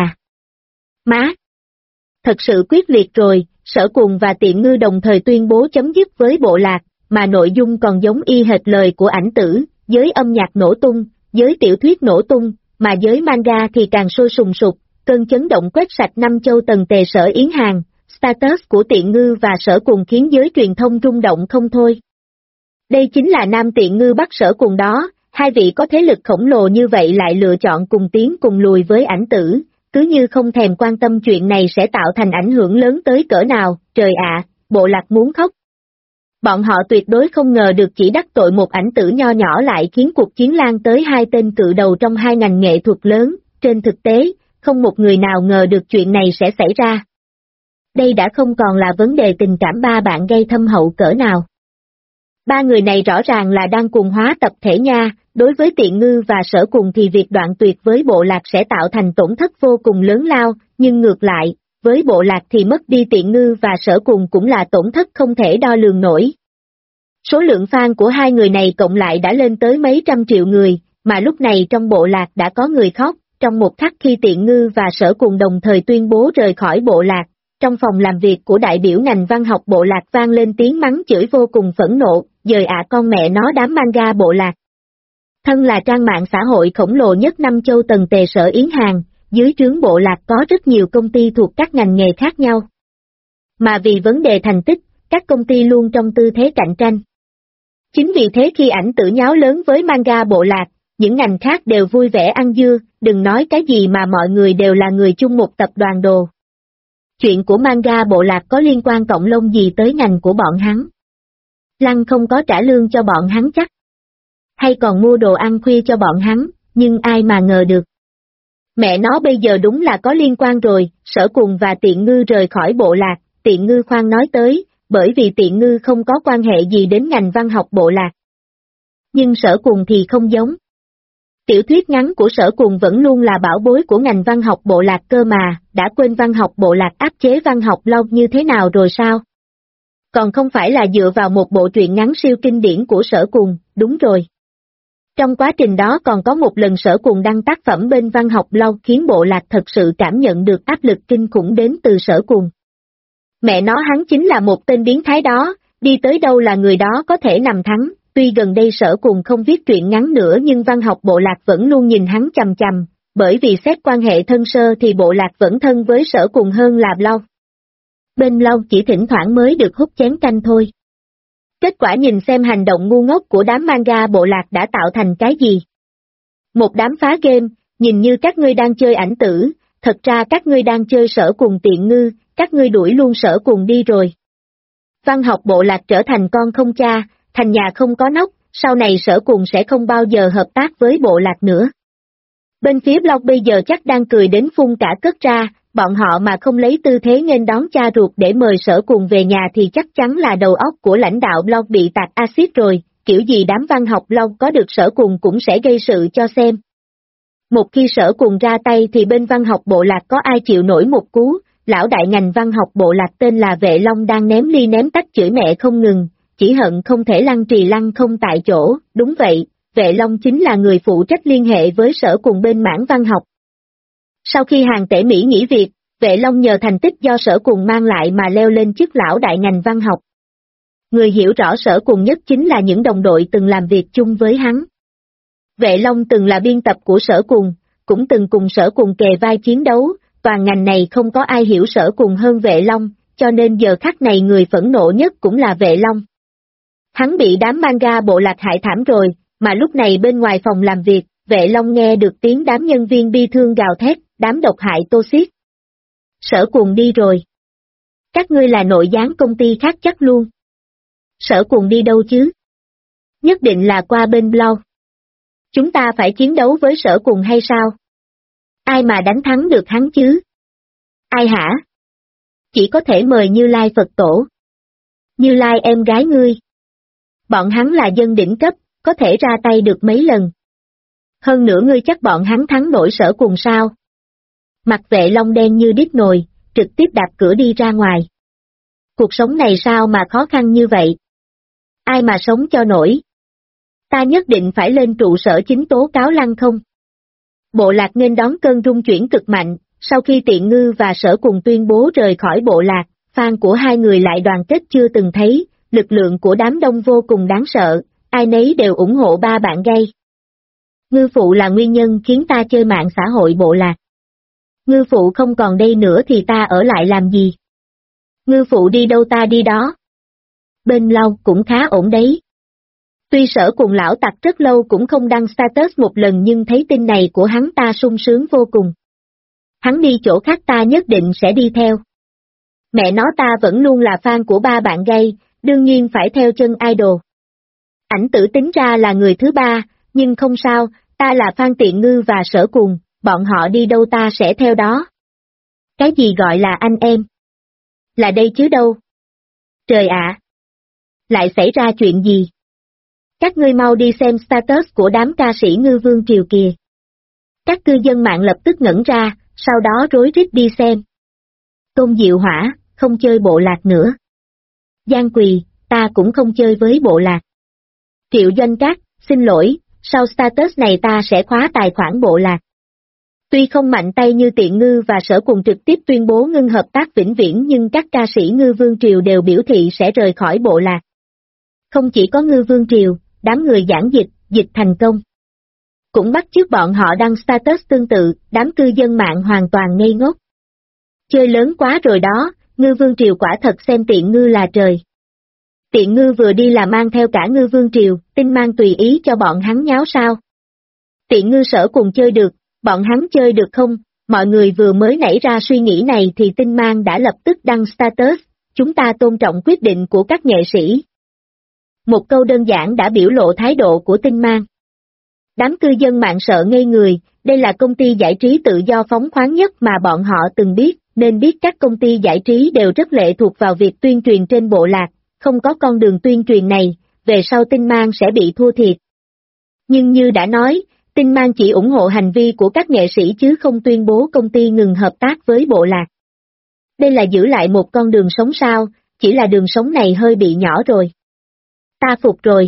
Má! Thật sự quyết liệt rồi, Sở Cùng và Tiện Ngư đồng thời tuyên bố chấm dứt với bộ lạc, mà nội dung còn giống y hệt lời của ảnh tử, giới âm nhạc nổ tung, giới tiểu thuyết nổ tung, mà giới manga thì càng sôi sùng sục, cơn chấn động quét sạch năm châu tần tề Sở Yến Hàng, status của Tiện Ngư và Sở Cùng khiến giới truyền thông rung động không thôi. Đây chính là nam Tiện Ngư bắt Sở Cùng đó, hai vị có thế lực khổng lồ như vậy lại lựa chọn cùng tiến cùng lùi với ảnh tử, cứ như không thèm quan tâm chuyện này sẽ tạo thành ảnh hưởng lớn tới cỡ nào, trời ạ, bộ lạc muốn khóc. Bọn họ tuyệt đối không ngờ được chỉ đắc tội một ảnh tử nho nhỏ lại khiến cuộc chiến lan tới hai tên cự đầu trong hai ngành nghệ thuật lớn, trên thực tế, không một người nào ngờ được chuyện này sẽ xảy ra. Đây đã không còn là vấn đề tình cảm ba bạn gây thâm hậu cỡ nào. Ba người này rõ ràng là đang cùng hóa tập thể nha, đối với Tiện Ngư và Sở Cùng thì việc đoạn tuyệt với bộ lạc sẽ tạo thành tổn thất vô cùng lớn lao, nhưng ngược lại, với bộ lạc thì mất đi Tiện Ngư và Sở Cùng cũng là tổn thất không thể đo lường nổi. Số lượng fan của hai người này cộng lại đã lên tới mấy trăm triệu người, mà lúc này trong bộ lạc đã có người khóc, trong một khắc khi Tiện Ngư và Sở Cùng đồng thời tuyên bố rời khỏi bộ lạc. Trong phòng làm việc của đại biểu ngành văn học bộ lạc vang lên tiếng mắng chửi vô cùng phẫn nộ, dời ạ con mẹ nó đám manga bộ lạc. Thân là trang mạng xã hội khổng lồ nhất năm châu tần tề Sở Yến Hàng, dưới trướng bộ lạc có rất nhiều công ty thuộc các ngành nghề khác nhau. Mà vì vấn đề thành tích, các công ty luôn trong tư thế cạnh tranh. Chính vì thế khi ảnh tử nháo lớn với manga bộ lạc, những ngành khác đều vui vẻ ăn dưa, đừng nói cái gì mà mọi người đều là người chung một tập đoàn đồ. Chuyện của manga bộ lạc có liên quan cộng lông gì tới ngành của bọn hắn? Lăng không có trả lương cho bọn hắn chắc. Hay còn mua đồ ăn khuya cho bọn hắn, nhưng ai mà ngờ được. Mẹ nó bây giờ đúng là có liên quan rồi, Sở Cùng và Tiện Ngư rời khỏi bộ lạc, Tiện Ngư khoan nói tới, bởi vì Tiện Ngư không có quan hệ gì đến ngành văn học bộ lạc. Nhưng Sở Cùng thì không giống. Tiểu thuyết ngắn của Sở Cùng vẫn luôn là bảo bối của ngành văn học bộ lạc cơ mà, đã quên văn học bộ lạc áp chế văn học lâu như thế nào rồi sao? Còn không phải là dựa vào một bộ truyện ngắn siêu kinh điển của Sở Cùng, đúng rồi. Trong quá trình đó còn có một lần Sở Cùng đăng tác phẩm bên văn học lâu khiến bộ lạc thật sự cảm nhận được áp lực kinh khủng đến từ Sở Cùng. Mẹ nó hắn chính là một tên biến thái đó, đi tới đâu là người đó có thể nằm thắng, tuy gần đây Sở Cùng không viết truyện ngắn nữa nhưng văn học bộ lạc vẫn luôn nhìn hắn chằm chằm, bởi vì xét quan hệ thân sơ thì bộ lạc vẫn thân với Sở Cùng hơn là lâu. Bên lâu chỉ thỉnh thoảng mới được hút chén canh thôi. Kết quả nhìn xem hành động ngu ngốc của đám manga bộ lạc đã tạo thành cái gì. Một đám phá game, nhìn như các ngươi đang chơi ảnh tử, thật ra các ngươi đang chơi Sở Cùng Tiện Ngư, các ngươi đuổi luôn Sở Cùng đi rồi. Văn học bộ lạc trở thành con không cha, thành nhà không có nóc, sau này Sở Cùng sẽ không bao giờ hợp tác với bộ lạc nữa. Bên phía blog bây giờ chắc đang cười đến phun cả cất ra, bọn họ mà không lấy tư thế nghênh đón cha ruột để mời Sở Cùng về nhà thì chắc chắn là đầu óc của lãnh đạo blog bị tạt axit rồi, kiểu gì đám văn học blog có được Sở Cùng cũng sẽ gây sự cho xem. Một khi Sở Cùng ra tay thì bên văn học bộ lạc có ai chịu nổi một cú, lão đại ngành văn học bộ lạc tên là Vệ Long đang ném ly ném tách chửi mẹ không ngừng, chỉ hận không thể lăn trì lăn không tại chỗ, đúng vậy, Vệ Long chính là người phụ trách liên hệ với Sở Cùng bên mảng văn học. Sau khi Hàng Tể Mỹ nghỉ việc, Vệ Long nhờ thành tích do Sở Cùng mang lại mà leo lên chức lão đại ngành văn học. Người hiểu rõ Sở Cùng nhất chính là những đồng đội từng làm việc chung với hắn. Vệ Long từng là biên tập của Sở Cùng, cũng từng cùng Sở Cùng kề vai chiến đấu, toàn ngành này không có ai hiểu Sở Cùng hơn Vệ Long, cho nên giờ khắc này người phẫn nộ nhất cũng là Vệ Long. Hắn bị đám manga bộ lạc hại thảm rồi, mà lúc này bên ngoài phòng làm việc, Vệ Long nghe được tiếng đám nhân viên bi thương gào thét, đám độc hại Tô Xiết. Sở Cùng đi rồi. Các ngươi là nội gián công ty khác chắc luôn. Sở Cùng đi đâu chứ? Nhất định là qua bên blog. Chúng ta phải chiến đấu với Sở Cùng hay sao? Ai mà đánh thắng được hắn chứ? Ai hả? Chỉ có thể mời Như Lai Phật Tổ. Như Lai em gái ngươi. Bọn hắn là dân đỉnh cấp, có thể ra tay được mấy lần. Hơn nữa ngươi chắc bọn hắn thắng nổi Sở Cùng sao? Mặt Vệ Long đen như đít nồi, trực tiếp đạp cửa đi ra ngoài. Cuộc sống này sao mà khó khăn như vậy? Ai mà sống cho nổi? Ta nhất định phải lên trụ sở chính tố cáo Lăng không. Bộ lạc nghênh đón cơn rung chuyển cực mạnh, sau khi Tiện Ngư và Sở Cùng tuyên bố rời khỏi bộ lạc, fan của hai người lại đoàn kết chưa từng thấy, lực lượng của đám đông vô cùng đáng sợ, ai nấy đều ủng hộ ba bạn gay. Ngư phụ là nguyên nhân khiến ta chơi mạng xã hội bộ lạc. Ngư phụ không còn đây nữa thì ta ở lại làm gì? Ngư phụ đi đâu ta đi đó. Bên lâu cũng khá ổn đấy. Tuy Sở Cùng lão tặc rất lâu cũng không đăng status một lần nhưng thấy tin này của hắn ta sung sướng vô cùng. Hắn đi chỗ khác ta nhất định sẽ đi theo. Mẹ nó ta vẫn luôn là fan của ba bạn gay, đương nhiên phải theo chân idol. Ảnh tử tính ra là người thứ ba, nhưng không sao, ta là fan Tiện Ngư và Sở Cùng, bọn họ đi đâu ta sẽ theo đó. Cái gì gọi là anh em? Là đây chứ đâu. Trời ạ! Lại xảy ra chuyện gì? Các ngươi mau đi xem status của đám ca sĩ Ngư Vương Triều kìa. Các cư dân mạng lập tức ngẩn ra, sau đó rối rít đi xem. Tôn Diệu Hỏa, không chơi bộ lạc nữa. Giang Quỳ, ta cũng không chơi với bộ lạc. Triệu Doanh Trác, xin lỗi, sau status này ta sẽ khóa tài khoản bộ lạc. Tuy không mạnh tay như Tiện Ngư và Sở Cùng trực tiếp tuyên bố ngưng hợp tác vĩnh viễn nhưng các ca sĩ Ngư Vương Triều đều biểu thị sẽ rời khỏi bộ lạc. Không chỉ có Ngư Vương Triều, đám người giảng dịch thành công. Cũng bắt chước bọn họ đăng status tương tự, đám cư dân mạng hoàn toàn ngây ngốc. Chơi lớn quá rồi đó, Ngư Vương Triều quả thật xem Tiện Ngư là trời. Tiện ngư vừa đi là mang theo cả ngư vương triều, Tinh Mang tùy ý cho bọn hắn nháo sao? Tiện ngư Sở cùng chơi được, bọn hắn chơi được không? Mọi người vừa mới nảy ra suy nghĩ này thì Tinh Mang đã lập tức đăng status, chúng ta tôn trọng quyết định của các nghệ sĩ. Một câu đơn giản đã biểu lộ thái độ của Tinh Mang. Đám cư dân mạng sợ ngây người, đây là công ty giải trí tự do phóng khoáng nhất mà bọn họ từng biết, nên biết các công ty giải trí đều rất lệ thuộc vào việc tuyên truyền trên bộ lạc, không có con đường tuyên truyền này, về sau Tinh Mang sẽ bị thua thiệt. Nhưng như đã nói, Tinh Mang chỉ ủng hộ hành vi của các nghệ sĩ chứ không tuyên bố công ty ngừng hợp tác với bộ lạc. Đây là giữ lại một con đường sống sao, chỉ là đường sống này hơi bị nhỏ rồi. Ta phục rồi.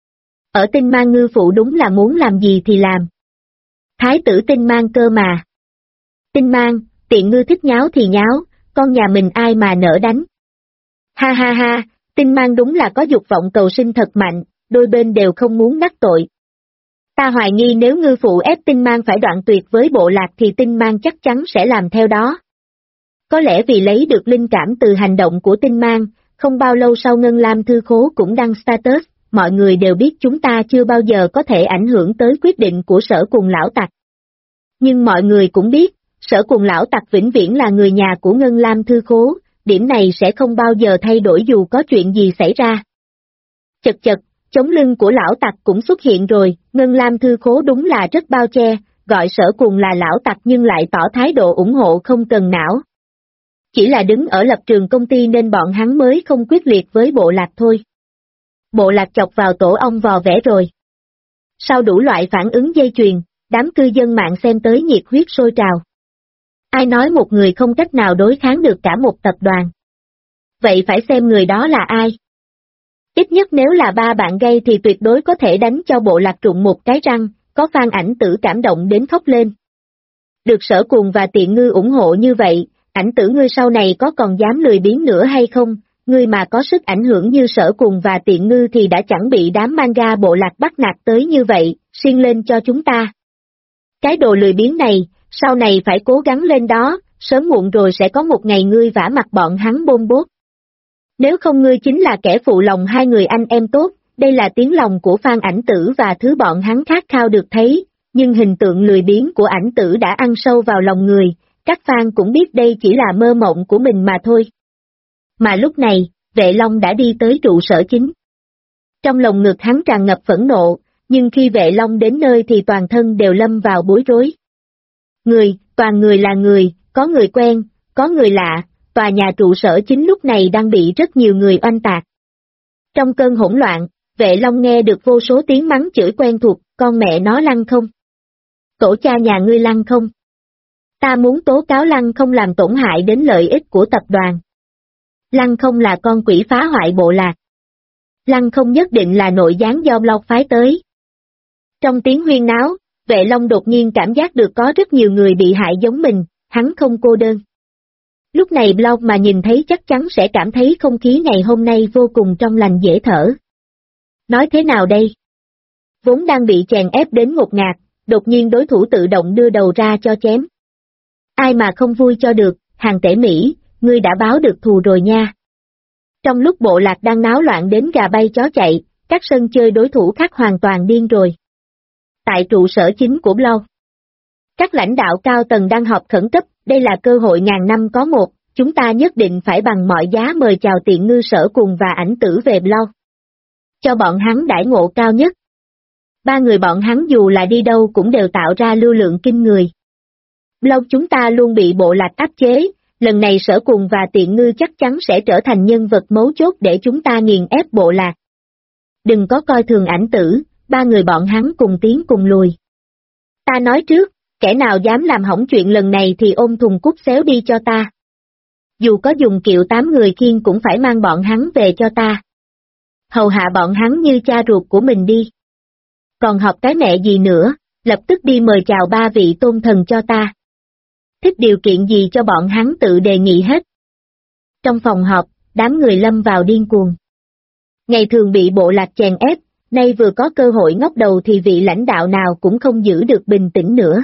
Ở Tinh Mang ngư phụ đúng là muốn làm gì thì làm. Thái tử Tinh Mang cơ mà. Tinh Mang, tiện ngư thích nháo thì nháo, con nhà mình ai mà nỡ đánh. Ha ha ha, Tinh Mang đúng là có dục vọng cầu sinh thật mạnh, đôi bên đều không muốn đắc tội. Ta hoài nghi nếu ngư phụ ép Tinh Mang phải đoạn tuyệt với bộ lạc thì Tinh Mang chắc chắn sẽ làm theo đó. Có lẽ vì lấy được linh cảm từ hành động của Tinh Mang, không bao lâu sau Ngân Lam Thư Khố cũng đăng status, mọi người đều biết chúng ta chưa bao giờ có thể ảnh hưởng tới quyết định của Sở Cùng Lão Tặc. Nhưng mọi người cũng biết, Sở Cùng Lão Tặc vĩnh viễn là người nhà của Ngân Lam Thư Khố, điểm này sẽ không bao giờ thay đổi dù có chuyện gì xảy ra. Chật chật, chống lưng của Lão Tặc cũng xuất hiện rồi, Ngân Lam Thư Khố đúng là rất bao che, gọi Sở Cùng là Lão Tặc nhưng lại tỏ thái độ ủng hộ không cần não. Chỉ là đứng ở lập trường công ty nên bọn hắn mới không quyết liệt với bộ lạc thôi. Bộ lạc chọc vào tổ ong vò vẽ rồi. Sau đủ loại phản ứng dây chuyền, đám cư dân mạng xem tới nhiệt huyết sôi trào. Ai nói một người không cách nào đối kháng được cả một tập đoàn. Vậy phải xem người đó là ai. Ít nhất nếu là ba bạn gay thì tuyệt đối có thể đánh cho bộ lạc rụng một cái răng, có Phan Ảnh Tử cảm động đến khóc lên. Được Sở Cùng và Tiện Ngư ủng hộ như vậy, Ảnh Tử ngươi sau này có còn dám lười biếng nữa hay không, ngươi mà có sức ảnh hưởng như Sở Cùng và Tiện Ngư thì đã chẳng bị đám manga bộ lạc bắt nạt tới như vậy, xiên lên cho chúng ta. Cái đồ lười biếng này, sau này phải cố gắng lên đó, sớm muộn rồi sẽ có một ngày ngươi vả mặt bọn hắn bôm bốt. Nếu không ngươi chính là kẻ phụ lòng hai người anh em tốt, đây là tiếng lòng của Phan Ảnh Tử và thứ bọn hắn khát khao được thấy, nhưng hình tượng lười biếng của Ảnh Tử đã ăn sâu vào lòng người, các fan cũng biết đây chỉ là mơ mộng của mình mà thôi. Mà lúc này, Vệ Long đã đi tới trụ sở chính. Trong lòng ngực hắn tràn ngập phẫn nộ, nhưng khi Vệ Long đến nơi thì toàn thân đều lâm vào bối rối. Toàn người là người, có người quen, có người lạ, tòa nhà trụ sở chính lúc này đang bị rất nhiều người oanh tạc. Trong cơn hỗn loạn, Vệ Long nghe được vô số tiếng mắng chửi quen thuộc, con mẹ nó Lăng Không. Tổ cha nhà ngươi Lăng Không. Ta muốn tố cáo Lăng Không làm tổn hại đến lợi ích của tập đoàn. Lăng Không là con quỷ phá hoại bộ lạc. Lăng Không nhất định là nội gián do Blog phái tới. Trong tiếng huyên náo, Vệ Long đột nhiên cảm giác được có rất nhiều người bị hại giống mình, hắn không cô đơn. Lúc này Blog mà nhìn thấy chắc chắn sẽ cảm thấy không khí ngày hôm nay vô cùng trong lành dễ thở. Nói thế nào đây? Vốn đang bị chèn ép đến ngột ngạt, đột nhiên đối thủ tự động đưa đầu ra cho chém. Ai mà không vui cho được, Hàng Tể Mỹ, ngươi đã báo được thù rồi nha. Trong lúc bộ lạc đang náo loạn đến gà bay chó chạy, các sân chơi đối thủ khác hoàn toàn điên rồi. Tại trụ sở chính của Blog, các lãnh đạo cao tầng đang họp khẩn cấp, đây là cơ hội ngàn năm có một, chúng ta nhất định phải bằng mọi giá mời chào Tiện Ngư Sở Cùng và Ảnh Tử về Blog. Cho bọn hắn đãi ngộ cao nhất. Ba người bọn hắn dù là đi đâu cũng đều tạo ra lưu lượng kinh người. Blog chúng ta luôn bị bộ lạc áp chế, lần này Sở Cùng và Tiện Ngư chắc chắn sẽ trở thành nhân vật mấu chốt để chúng ta nghiền ép bộ lạc. Đừng có coi thường Ảnh Tử, ba người bọn hắn cùng tiến cùng lùi. Ta nói trước, kẻ nào dám làm hỏng chuyện lần này thì ôm thùng cút xéo đi cho ta. Dù có dùng kiệu 8 người khiêng cũng phải mang bọn hắn về cho ta. Hầu hạ bọn hắn như cha ruột của mình đi. Còn họp cái mẹ gì nữa, lập tức đi mời chào ba vị tôn thần cho ta. Thích điều kiện gì cho bọn hắn tự đề nghị hết. Trong phòng họp, đám người lâm vào điên cuồng. Ngày thường bị bộ lạc chèn ép, nay vừa có cơ hội ngóc đầu thì vị lãnh đạo nào cũng không giữ được bình tĩnh nữa.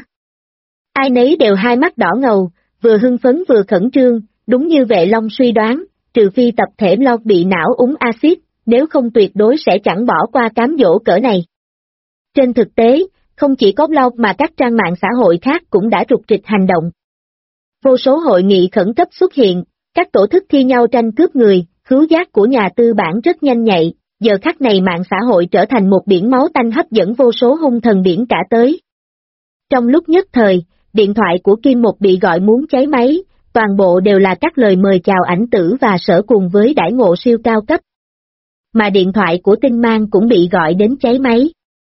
Ai nấy đều hai mắt đỏ ngầu, vừa hưng phấn vừa khẩn trương, đúng như Vệ Long suy đoán, trừ phi tập thể Blog bị não úng axit, nếu không tuyệt đối sẽ chẳng bỏ qua cám dỗ cỡ này. Trên thực tế, không chỉ có blog mà các trang mạng xã hội khác cũng đã rục rịch hành động. Vô số hội nghị khẩn cấp xuất hiện, các tổ chức thi nhau tranh cướp người, khứu giác của nhà tư bản rất nhanh nhạy, giờ khắc này mạng xã hội trở thành một biển máu tanh hấp dẫn vô số hung thần biển cả tới. Trong lúc nhất thời, điện thoại của Kim Một bị gọi muốn cháy máy, toàn bộ đều là các lời mời chào Ảnh Tử và Sở cùng với đãi ngộ siêu cao cấp. Mà điện thoại của Tinh Mang cũng bị gọi đến cháy máy.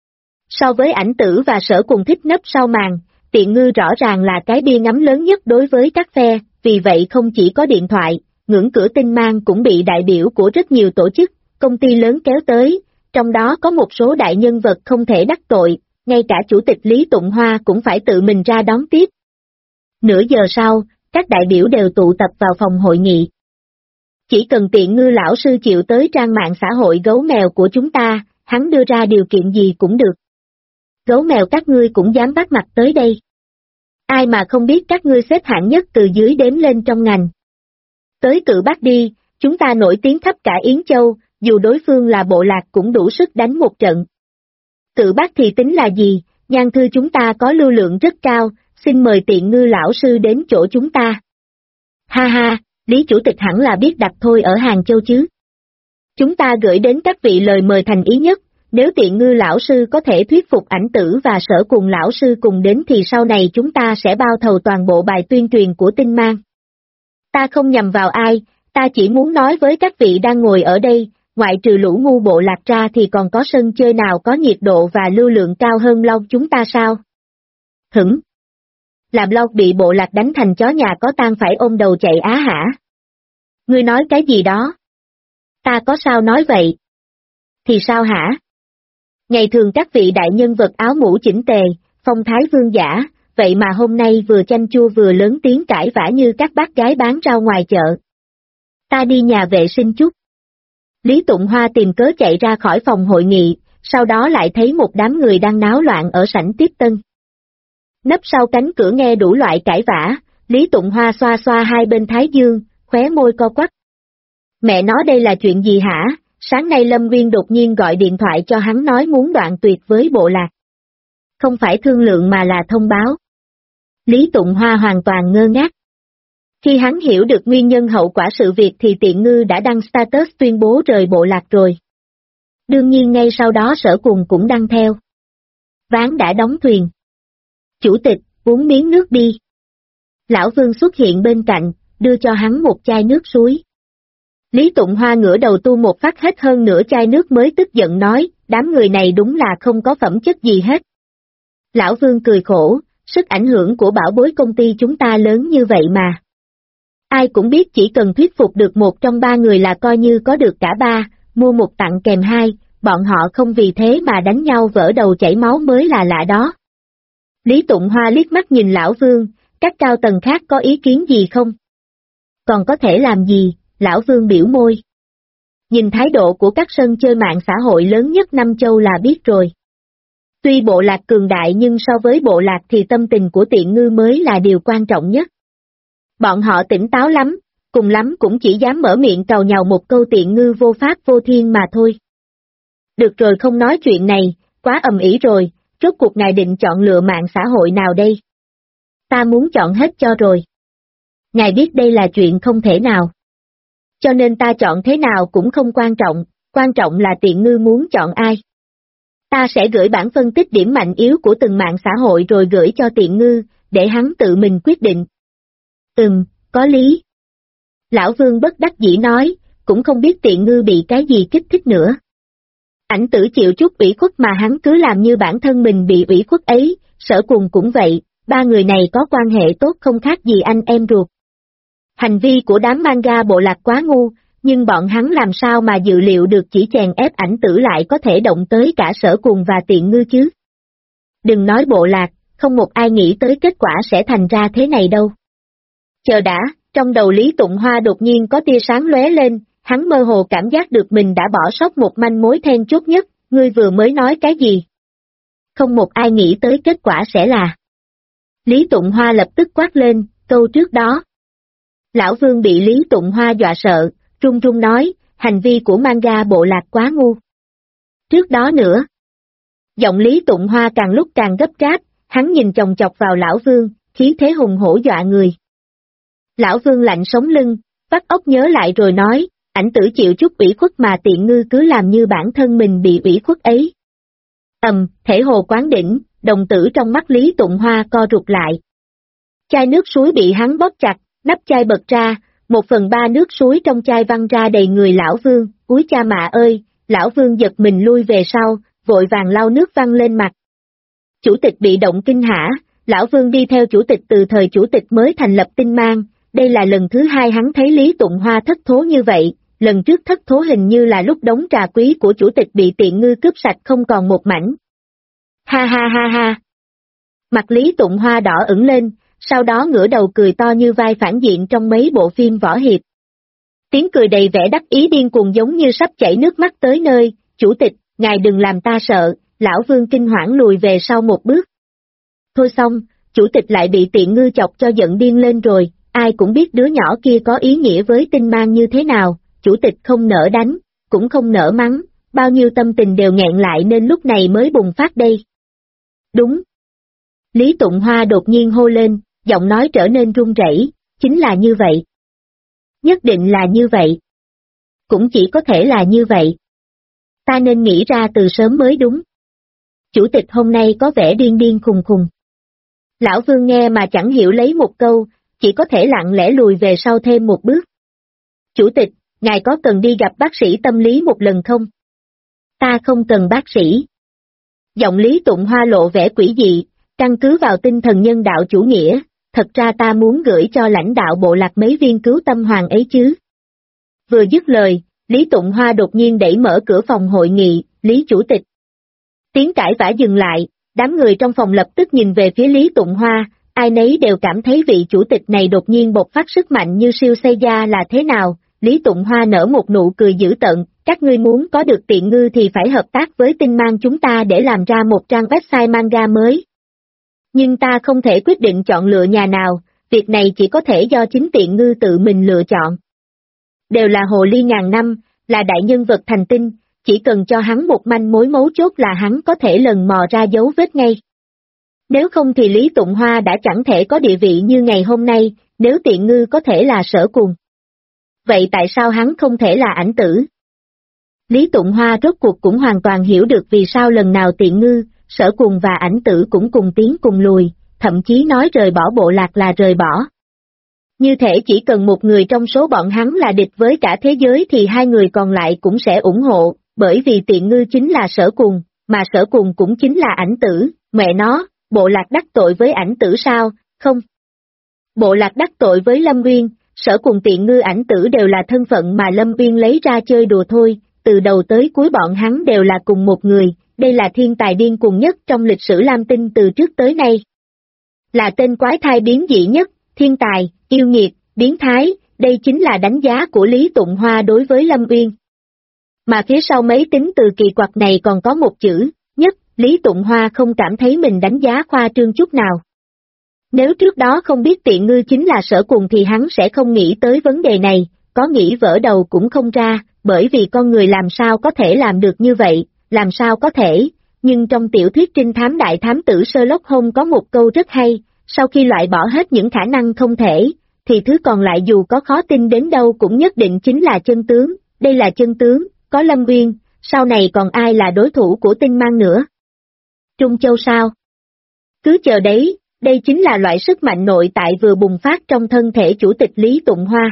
So với Ảnh Tử và Sở cùng thích nấp sau màn, Tiện Ngư rõ ràng là cái bia ngắm lớn nhất đối với các phe, vì vậy không chỉ có điện thoại, ngưỡng cửa Tinh Mang cũng bị đại biểu của rất nhiều tổ chức, công ty lớn kéo tới, trong đó có một số đại nhân vật không thể đắc tội, ngay cả Chủ tịch Lý Tụng Hoa cũng phải tự mình ra đón tiếp. Nửa giờ sau, các đại biểu đều tụ tập vào phòng hội nghị. Chỉ cần Tiện Ngư lão sư chịu tới trang mạng xã hội Gấu Mèo của chúng ta, hắn đưa ra điều kiện gì cũng được. Gấu Mèo các ngươi cũng dám bắt mặt tới đây. Ai mà không biết các ngươi xếp hạng nhất từ dưới đến lên trong ngành. Tới Cự Bác đi, chúng ta nổi tiếng khắp cả Yến Châu, dù đối phương là bộ lạc cũng đủ sức đánh một trận. Cự Bác thì tính là gì, nhan thư chúng ta có lưu lượng rất cao, xin mời Tiện Ngư lão sư đến chỗ chúng ta. Ha ha, Lý Chủ tịch hẳn là biết đặt thôi ở Hàng Châu chứ. Chúng ta gửi đến các vị lời mời thành ý nhất, nếu Tiện Ngư lão sư có thể thuyết phục Ảnh Tử và Sở cùng lão sư cùng đến thì sau này chúng ta sẽ bao thầu toàn bộ bài tuyên truyền của Tinh Mang. Ta không nhằm vào ai, ta chỉ muốn nói với các vị đang ngồi ở đây, ngoại trừ lũ ngu bộ lạc ra thì còn có sân chơi nào có nhiệt độ và lưu lượng cao hơn blog chúng ta sao? Hửng! Là blog bị bộ lạc đánh thành chó nhà có tang phải ôm đầu chạy á hả? Ngươi nói cái gì đó? Ta có sao nói vậy? Thì sao hả? Ngày thường các vị đại nhân vật áo mũ chỉnh tề, phong thái vương giả, vậy mà hôm nay vừa chanh chua vừa lớn tiếng cãi vã như các bác gái bán rau ngoài chợ. Ta đi nhà vệ sinh chút. Lý Tụng Hoa tìm cớ chạy ra khỏi phòng hội nghị, sau đó lại thấy một đám người đang náo loạn ở sảnh tiếp tân. Nấp sau cánh cửa nghe đủ loại cãi vã, Lý Tụng Hoa xoa xoa hai bên thái dương, khóe môi co quắp. Mẹ nói đây là chuyện gì hả? Sáng nay Lâm Nguyên đột nhiên gọi điện thoại cho hắn nói muốn đoạn tuyệt với bộ lạc. Không phải thương lượng mà là thông báo. Lý Tụng Hoa hoàn toàn ngơ ngác. Khi hắn hiểu được nguyên nhân hậu quả sự việc thì Tiện Ngư đã đăng status tuyên bố rời bộ lạc rồi. Đương nhiên ngay sau đó Sở cùng cũng đăng theo. Ván đã đóng thuyền. Chủ tịch, uống miếng nước đi. Lão Vương xuất hiện bên cạnh, đưa cho hắn một chai nước suối. Lý Tụng Hoa ngửa đầu tu một phát hết hơn nửa chai nước mới tức giận nói, đám người này đúng là không có phẩm chất gì hết. Lão Vương cười khổ, sức ảnh hưởng của bảo bối công ty chúng ta lớn như vậy mà. Ai cũng biết chỉ cần thuyết phục được một trong ba người là coi như có được cả ba, mua một tặng kèm hai, bọn họ không vì thế mà đánh nhau vỡ đầu chảy máu mới là lạ đó. Lý Tụng Hoa liếc mắt nhìn Lão Vương, các cao tầng khác có ý kiến gì không? Còn có thể làm gì? Lão Vương biểu môi. Nhìn thái độ của các sân chơi mạng xã hội lớn nhất Nam Châu là biết rồi. Tuy bộ lạc cường đại nhưng so với bộ lạc thì tâm tình của Tiện Ngư mới là điều quan trọng nhất. Bọn họ tỉnh táo lắm, cùng lắm cũng chỉ dám mở miệng càu nhàu một câu Tiện Ngư vô pháp vô thiên mà thôi. Được rồi, không nói chuyện này, quá ầm ĩ rồi, rốt cuộc ngài định chọn lựa mạng xã hội nào đây? Ta muốn chọn hết cho rồi. Ngài biết đây là chuyện không thể nào. Cho nên ta chọn thế nào cũng không quan trọng là Tiện Ngư muốn chọn ai. Ta sẽ gửi bản phân tích điểm mạnh yếu của từng mạng xã hội rồi gửi cho Tiện Ngư, để hắn tự mình quyết định. Có lý. Lão Vương bất đắc dĩ nói, cũng không biết Tiện Ngư bị cái gì kích thích nữa. Ảnh Tử chịu chút ủy khuất mà hắn cứ làm như bản thân mình bị ủy khuất ấy, Sở cùng cũng vậy, ba người này có quan hệ tốt không khác gì anh em ruột. Hành vi của đám manga bộ lạc quá ngu, nhưng bọn hắn làm sao mà dự liệu được chỉ chèn ép Ảnh Tử lại có thể động tới cả Sở cùng và Tiện Ngư chứ. Đừng nói bộ lạc, không một ai nghĩ tới kết quả sẽ thành ra thế này đâu. Chờ đã, trong đầu Lý Tụng Hoa đột nhiên có tia sáng lóe lên, hắn mơ hồ cảm giác được mình đã bỏ sót một manh mối then chốt nhất, ngươi vừa mới nói cái gì? Không một ai nghĩ tới kết quả sẽ là. Lý Tụng Hoa lập tức quát lên, câu trước đó. Lão Vương bị Lý Tụng Hoa dọa sợ, run run nói, hành vi của manga bộ lạc quá ngu. Trước đó nữa, giọng Lý Tụng Hoa càng lúc càng gấp gáp, hắn nhìn chòng chọc vào lão Vương, khí thế hùng hổ dọa người. Lão Vương lạnh sống lưng, vắt óc nhớ lại rồi nói, ảnh tử chịu chút ủy khuất mà tiện ngư cứ làm như bản thân mình bị ủy khuất ấy. Thể hồ quán đỉnh, đồng tử trong mắt Lý Tụng Hoa co rụt lại. Chai nước suối bị hắn bóp chặt, nắp chai bật ra, 1/3 nước suối trong chai văng ra đầy người lão Vương, úi cha mạ ơi, lão Vương giật mình lui về sau, vội vàng lau nước văng lên mặt. Chủ tịch bị động kinh hãi, lão Vương đi theo chủ tịch từ thời chủ tịch mới thành lập Tinh Mang, đây là lần thứ hai hắn thấy Lý Tụng Hoa thất thố như vậy, lần trước thất thố hình như là lúc đống trà quý của chủ tịch bị tiện ngư cướp sạch không còn một mảnh. Ha ha ha ha. Mặt Lý Tụng Hoa đỏ ửng lên, sau đó ngửa đầu cười to như vai phản diện trong mấy bộ phim võ hiệp. Tiếng cười đầy vẻ đắc ý điên cuồng giống như sắp chảy nước mắt tới nơi, chủ tịch, ngài đừng làm ta sợ, lão Vương kinh hoảng lùi về sau một bước. Thôi xong, chủ tịch lại bị tiện ngư chọc cho giận điên lên rồi, ai cũng biết đứa nhỏ kia có ý nghĩa với Tinh Mang như thế nào, chủ tịch không nỡ đánh, cũng không nỡ mắng, bao nhiêu tâm tình đều nghẹn lại nên lúc này mới bùng phát đây. Đúng. Lý Tụng Hoa đột nhiên hô lên, giọng nói trở nên run rẩy, chính là như vậy. Nhất định là như vậy. Cũng chỉ có thể là như vậy. Ta nên nghĩ ra từ sớm mới đúng. Chủ tịch hôm nay có vẻ điên điên khùng khùng. Lão Vương nghe mà chẳng hiểu lấy một câu, chỉ có thể lặng lẽ lùi về sau thêm một bước. Chủ tịch, ngài có cần đi gặp bác sĩ tâm lý một lần không? Ta không cần bác sĩ. Giọng Lý Tụng Hoa lộ vẻ quỷ dị, căn cứ vào tinh thần nhân đạo chủ nghĩa, thật ra ta muốn gửi cho lãnh đạo bộ lạc mấy viên cứu tâm hoàng ấy chứ. Vừa dứt lời, Lý Tụng Hoa đột nhiên đẩy mở cửa phòng hội nghị, Lý Chủ tịch. Tiếng cãi vã dừng lại, đám người trong phòng lập tức nhìn về phía Lý Tụng Hoa, ai nấy đều cảm thấy vị chủ tịch này đột nhiên bộc phát sức mạnh như siêu Saiyan là thế nào. Lý Tụng Hoa nở một nụ cười dữ tợn, các ngươi muốn có được tiện ngư thì phải hợp tác với Tinh Mang chúng ta để làm ra một trang website manga mới. Nhưng ta không thể quyết định chọn lựa nhà nào, việc này chỉ có thể do chính tiện ngư tự mình lựa chọn. Đều là hồ ly ngàn năm, là đại nhân vật thành tinh, chỉ cần cho hắn một manh mối mấu chốt là hắn có thể lần mò ra dấu vết ngay. Nếu không thì Lý Tụng Hoa đã chẳng thể có địa vị như ngày hôm nay, nếu tiện ngư có thể là Sở Cùng. Vậy tại sao hắn không thể là ảnh tử? Lý Tụng Hoa rốt cuộc cũng hoàn toàn hiểu được vì sao lần nào tiện ngư, Sở Cùng và ảnh tử cũng cùng tiến cùng lùi, thậm chí nói rời bỏ bộ lạc là rời bỏ. Như thể chỉ cần một người trong số bọn hắn là địch với cả thế giới thì hai người còn lại cũng sẽ ủng hộ, bởi vì tiện ngư chính là Sở Cùng, mà Sở Cùng cũng chính là ảnh tử, mẹ nó, bộ lạc đắc tội với ảnh tử sao, không? Bộ lạc đắc tội với Lâm Uyên, Sở Cùng tiện ngư ảnh tử đều là thân phận mà Lâm Uyên lấy ra chơi đùa thôi, từ đầu tới cuối bọn hắn đều là cùng một người, đây là thiên tài điên cuồng nhất trong lịch sử Lam Tinh từ trước tới nay. Là tên quái thai biến dị nhất, thiên tài, yêu nghiệt, biến thái, đây chính là đánh giá của Lý Tụng Hoa đối với Lâm Uyên. Mà phía sau mấy tính từ kỳ quặc này còn có một chữ, nhất, Lý Tụng Hoa không cảm thấy mình đánh giá khoa trương chút nào. Nếu trước đó không biết tiện ngư chính là Sở Cùng thì hắn sẽ không nghĩ tới vấn đề này, có nghĩ vỡ đầu cũng không ra, bởi vì con người làm sao có thể làm được như vậy, làm sao có thể, nhưng trong tiểu thuyết trinh thám đại thám tử Sherlock Holmes có một câu rất hay, sau khi loại bỏ hết những khả năng không thể, thì thứ còn lại dù có khó tin đến đâu cũng nhất định chính là chân tướng, đây là chân tướng, có Lâm Uyên, sau này còn ai là đối thủ của Tinh Mang nữa? Trung Châu sao? Cứ chờ đấy, đây chính là loại sức mạnh nội tại vừa bùng phát trong thân thể chủ tịch Lý Tụng Hoa.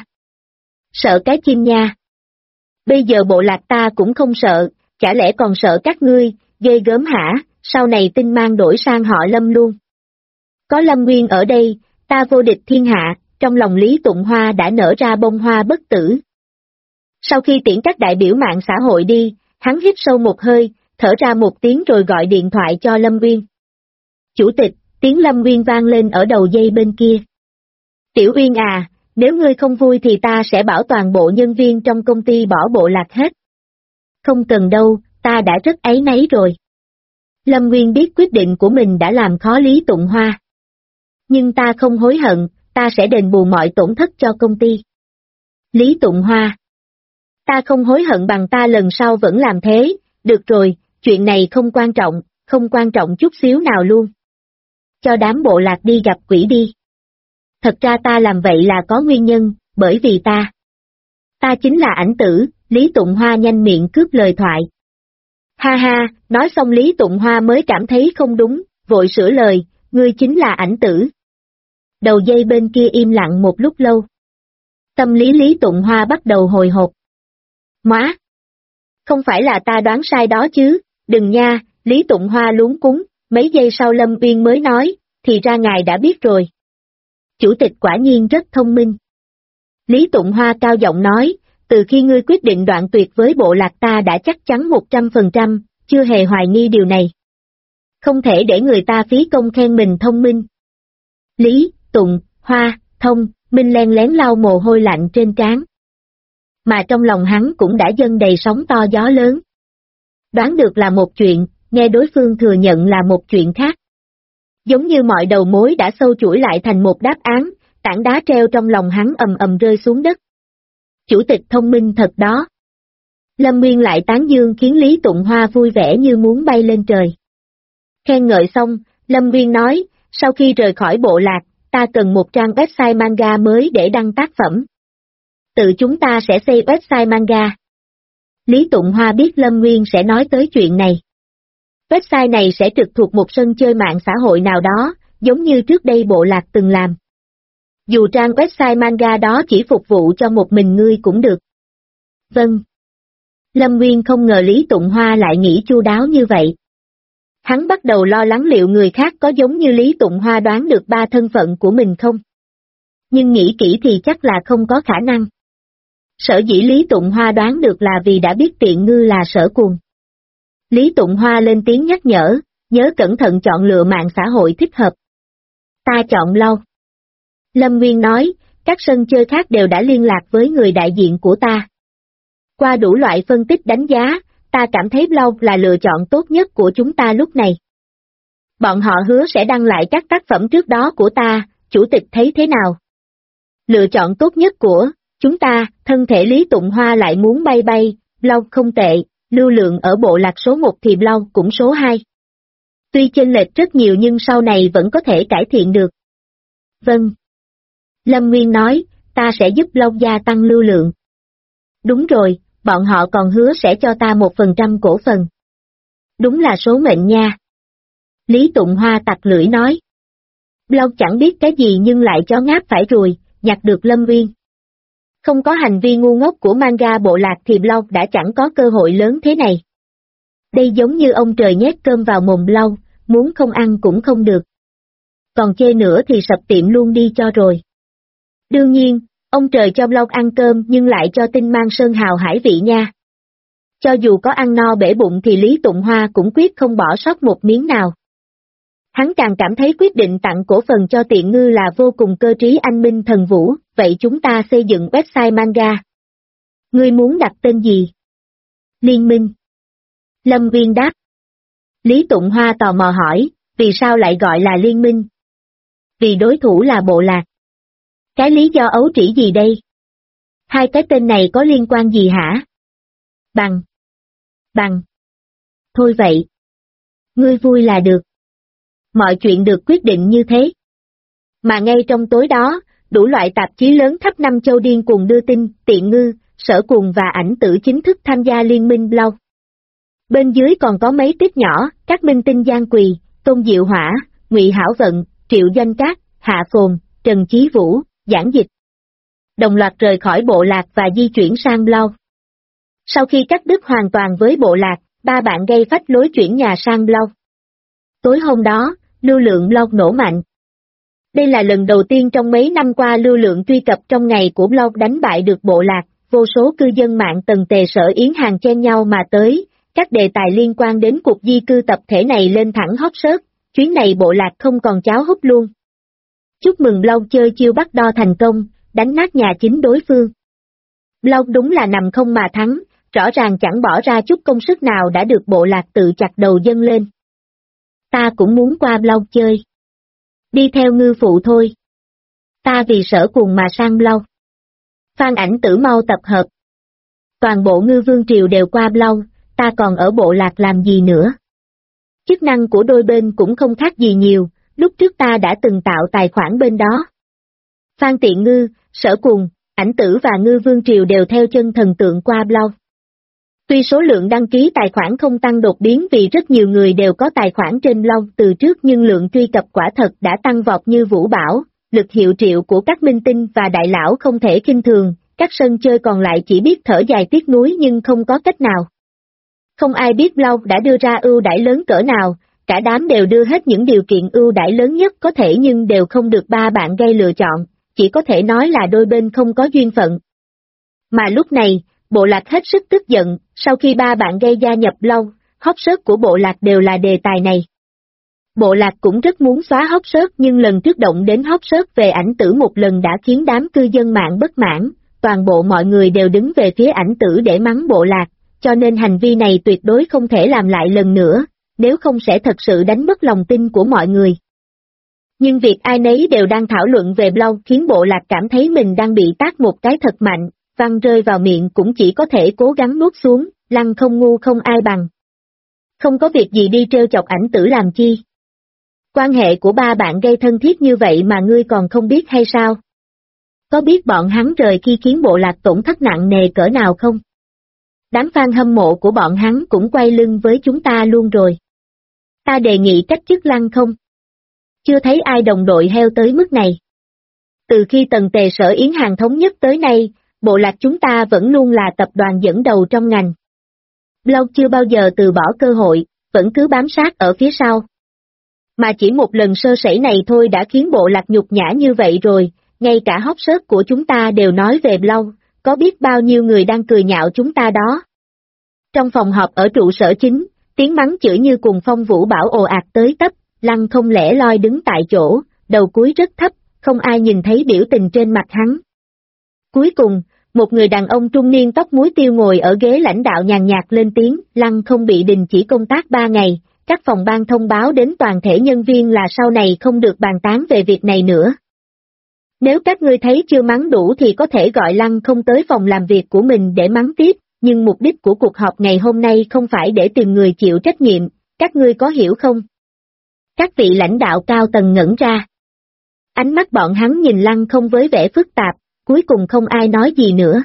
Sợ cái chim nha. Bây giờ bộ lạc ta cũng không sợ, chả lẽ còn sợ các ngươi, ghê gớm hả, sau này Tinh Mang đổi sang họ Lâm luôn. Có Lâm Nguyên ở đây, ta vô địch thiên hạ, trong lòng Lý Tụng Hoa đã nở ra bông hoa bất tử. Sau khi tiễn các đại biểu mạng xã hội đi, hắn hít sâu một hơi, thở ra một tiếng rồi gọi điện thoại cho Lâm Nguyên. Chủ tịch, tiếng Lâm Nguyên vang lên ở đầu dây bên kia. Tiểu Uyên à, nếu ngươi không vui thì ta sẽ bảo toàn bộ nhân viên trong công ty bỏ bộ lạc hết. Không cần đâu, ta đã rất áy náy rồi. Lâm Nguyên biết quyết định của mình đã làm khó Lý Tụng Hoa. Nhưng ta không hối hận, ta sẽ đền bù mọi tổn thất cho công ty. Lý Tụng Hoa. Ta không hối hận bằng ta lần sau vẫn làm thế, được rồi, chuyện này không quan trọng chút xíu nào luôn. Cho đám bộ lạc đi gặp quỷ đi. Thật ra ta làm vậy là có nguyên nhân, bởi vì ta chính là ảnh tử, Lý Tụng Hoa nhanh miệng cướp lời thoại. Ha ha, nói xong Lý Tụng Hoa mới cảm thấy không đúng, vội sửa lời, ngươi chính là ảnh tử. Đầu dây bên kia im lặng một lúc lâu. Tâm lý Lý Tụng Hoa bắt đầu hồi hộp. Má! Không phải là ta đoán sai đó chứ, đừng nha, Lý Tụng Hoa luống cuống, mấy giây sau Lâm Uyên mới nói, thì ra ngài đã biết rồi. Chủ tịch quả nhiên rất thông minh. Lý Tụng Hoa cao giọng nói, từ khi ngươi quyết định đoạn tuyệt với bộ lạc ta đã chắc chắn 100%, chưa hề hoài nghi điều này. Không thể để người ta phí công khen mình thông minh. Lý, Tụng, Hoa, thông, minh len lén lau mồ hôi lạnh trên trán. Mà trong lòng hắn cũng đã dâng đầy sóng to gió lớn. Đoán được là một chuyện, nghe đối phương thừa nhận là một chuyện khác. Giống như mọi đầu mối đã sâu chuỗi lại thành một đáp án, tảng đá treo trong lòng hắn ầm ầm rơi xuống đất. Chủ tịch thông minh thật đó. Lâm Nguyên lại tán dương khiến Lý Tụng Hoa vui vẻ như muốn bay lên trời. Khen ngợi xong, Lâm Nguyên nói, sau khi rời khỏi bộ lạc, ta cần một trang website manga mới để đăng tác phẩm. Tự chúng ta sẽ xây website manga. Lý Tụng Hoa biết Lâm Nguyên sẽ nói tới chuyện này. Website này sẽ trực thuộc một sân chơi mạng xã hội nào đó, giống như trước đây bộ lạc từng làm. Dù trang website manga đó chỉ phục vụ cho một mình ngươi cũng được. Vâng. Lâm Nguyên không ngờ Lý Tụng Hoa lại nghĩ chu đáo như vậy. Hắn bắt đầu lo lắng liệu người khác có giống như Lý Tụng Hoa đoán được ba thân phận của mình không? Nhưng nghĩ kỹ thì chắc là không có khả năng. Sở dĩ Lý Tụng Hoa đoán được là vì đã biết Tiện Ngư là Sở Cuồng. Lý Tụng Hoa lên tiếng nhắc nhớ cẩn thận chọn lựa mạng xã hội thích hợp. Ta chọn lâu. Lâm Nguyên nói, các sân chơi khác đều đã liên lạc với người đại diện của ta. Qua đủ loại phân tích đánh giá, ta cảm thấy Blog là lựa chọn tốt nhất của chúng ta lúc này. Bọn họ hứa sẽ đăng lại các tác phẩm trước đó của ta, chủ tịch thấy thế nào? Lựa chọn tốt nhất của chúng ta, thân thể Lý Tụng Hoa lại muốn bay, Blog không tệ, lưu lượng ở bộ lạc số 1 thì Blog cũng số 2. Tuy chênh lệch rất nhiều nhưng sau này vẫn có thể cải thiện được. Vâng. Lâm Nguyên nói, ta sẽ giúp Blog gia tăng lưu lượng. Đúng rồi, bọn họ còn hứa sẽ cho ta 1% cổ phần. Đúng là số mệnh nha. Lý Tụng Hoa tặc lưỡi nói. Blog chẳng biết cái gì nhưng lại chó ngáp phải ruồi, nhặt được Lâm Nguyên. Không có hành vi ngu ngốc của manga bộ lạc thì Blog đã chẳng có cơ hội lớn thế này. Đây giống như ông trời nhét cơm vào mồm Blog, muốn không ăn cũng không được. Còn chê nữa thì sập tiệm luôn đi cho rồi. Đương nhiên, ông trời cho Blog ăn cơm nhưng lại cho tinh mang sơn hào hải vị nha. Cho dù có ăn no bể bụng thì Lý Tụng Hoa cũng quyết không bỏ sót một miếng nào. Hắn càng cảm thấy quyết định tặng cổ phần cho Tiện Ngư là vô cùng cơ trí anh minh thần vũ, vậy chúng ta xây dựng website manga. Ngươi muốn đặt tên gì? Liên minh. Lâm Nguyên đáp. Lý Tụng Hoa tò mò hỏi, vì sao lại gọi là liên minh? Vì đối thủ là bộ lạc. Cái lý do ấu trĩ gì đây? Hai cái tên này có liên quan gì hả? Bằng. Thôi vậy. Ngươi vui là được. Mọi chuyện được quyết định như thế. Mà ngay trong tối đó, đủ loại tạp chí lớn khắp năm châu điên cuồng đưa tin, Tiện Ngư, Sở Cuồng và Ảnh Tử chính thức tham gia liên minh Blog. Bên dưới còn có mấy tích nhỏ, các minh tinh Giang Quỳ, Tôn Diệu Hỏa, Ngụy Hảo Vận, Triệu Doanh Cát, Hạ Phồn, Trần Chí Vũ, Giảng Dịch. Đồng loạt rời khỏi bộ lạc và di chuyển sang Blog. Sau khi cắt đứt hoàn toàn với bộ lạc, ba bạn gây phách lối chuyển nhà sang Blog. Tối hôm đó, lưu lượng Blog nổ mạnh. Đây là lần đầu tiên trong mấy năm qua lưu lượng truy cập trong ngày của Blog đánh bại được bộ lạc, vô số cư dân mạng tần tề Sở Yến hàng chen nhau mà tới, các đề tài liên quan đến cuộc di cư tập thể này lên thẳng hot search, chuyến này bộ lạc không còn cháo hút luôn. Chúc mừng Blog chơi chiêu bắt đo thành công, đánh nát nhà chính đối phương. Blog đúng là nằm không mà thắng, rõ ràng chẳng bỏ ra chút công sức nào đã được bộ lạc tự chặt đầu dâng lên. Ta cũng muốn qua Blog chơi. Đi theo ngư phụ thôi. Ta vì Sở Cuồng mà sang Blog. Phan Ảnh Tử mau tập hợp. Toàn bộ ngư vương triều đều qua Blau, ta còn ở bộ lạc làm gì nữa? Chức năng của đôi bên cũng không khác gì nhiều, lúc trước ta đã từng tạo tài khoản bên đó. Phan Tiện Ngư, Sở Cùng, Ảnh Tử và Ngư Vương Triều đều theo chân thần tượng qua Blau. Tuy số lượng đăng ký tài khoản không tăng đột biến vì rất nhiều người đều có tài khoản trên Blau từ trước, nhưng lượng truy cập quả thật đã tăng vọt như vũ bão, lực hiệu triệu của các minh tinh và đại lão không thể khinh thường, các sân chơi còn lại chỉ biết thở dài tiếc nuối nhưng không có cách nào. Không ai biết Blau đã đưa ra ưu đãi lớn cỡ nào, cả đám đều đưa hết những điều kiện ưu đãi lớn nhất có thể nhưng đều không được ba bạn gây lựa chọn, chỉ có thể nói là đôi bên không có duyên phận. Mà lúc này, bộ lạc hết sức tức giận, sau khi ba bạn gây gia nhập Blau, hot search của bộ lạc đều là đề tài này. Bộ lạc cũng rất muốn xóa hot search nhưng lần trước động đến hot search về Ảnh Tử một lần đã khiến đám cư dân mạng bất mãn, toàn bộ mọi người đều đứng về phía Ảnh Tử để mắng bộ lạc, cho nên hành vi này tuyệt đối không thể làm lại lần nữa, nếu không sẽ thật sự đánh mất lòng tin của mọi người. Nhưng việc ai nấy đều đang thảo luận về Blau khiến bộ lạc cảm thấy mình đang bị tát một cái thật mạnh, văn rơi vào miệng cũng chỉ có thể cố gắng nuốt xuống, Lăng Không ngu không ai bằng. Không có việc gì đi trêu chọc Ảnh Tử làm chi. Quan hệ của ba bạn gây thân thiết như vậy mà ngươi còn không biết hay sao? Có biết bọn hắn rời khi khiến bộ lạc tổn thất nặng nề cỡ nào không? Đám fan hâm mộ của bọn hắn cũng quay lưng với chúng ta luôn rồi. Ta đề nghị cách chức Lăng Không. Chưa thấy ai đồng đội heo tới mức này. Từ khi Tần Tề Sở Yến Hàng thống nhất tới nay, bộ lạc chúng ta vẫn luôn là tập đoàn dẫn đầu trong ngành. Blau chưa bao giờ từ bỏ cơ hội, vẫn cứ bám sát ở phía sau. Mà chỉ một lần sơ sẩy này thôi đã khiến bộ lạc nhục nhã như vậy rồi, ngay cả hot search của chúng ta đều nói về Blau, có biết bao nhiêu người đang cười nhạo chúng ta đó. Trong phòng họp ở trụ sở chính, tiếng mắng chửi như cùng phong vũ bão ồ ạt tới tấp, Lăng Không lẻ loi đứng tại chỗ, đầu cúi rất thấp, không ai nhìn thấy biểu tình trên mặt hắn. Cuối cùng, một người đàn ông trung niên tóc muối tiêu ngồi ở ghế lãnh đạo nhàn nhạt lên tiếng, Lăng Không bị đình chỉ công tác 3 ngày, các phòng ban thông báo đến toàn thể nhân viên là sau này không được bàn tán về việc này nữa. Nếu các ngươi thấy chưa mắng đủ thì có thể gọi Lăng Không tới phòng làm việc của mình để mắng tiếp, nhưng mục đích của cuộc họp ngày hôm nay không phải để tìm người chịu trách nhiệm, các ngươi có hiểu không? Các vị lãnh đạo cao tầng ngẩn ra. Ánh mắt bọn hắn nhìn Lăng Không với vẻ phức tạp, cuối cùng không ai nói gì nữa.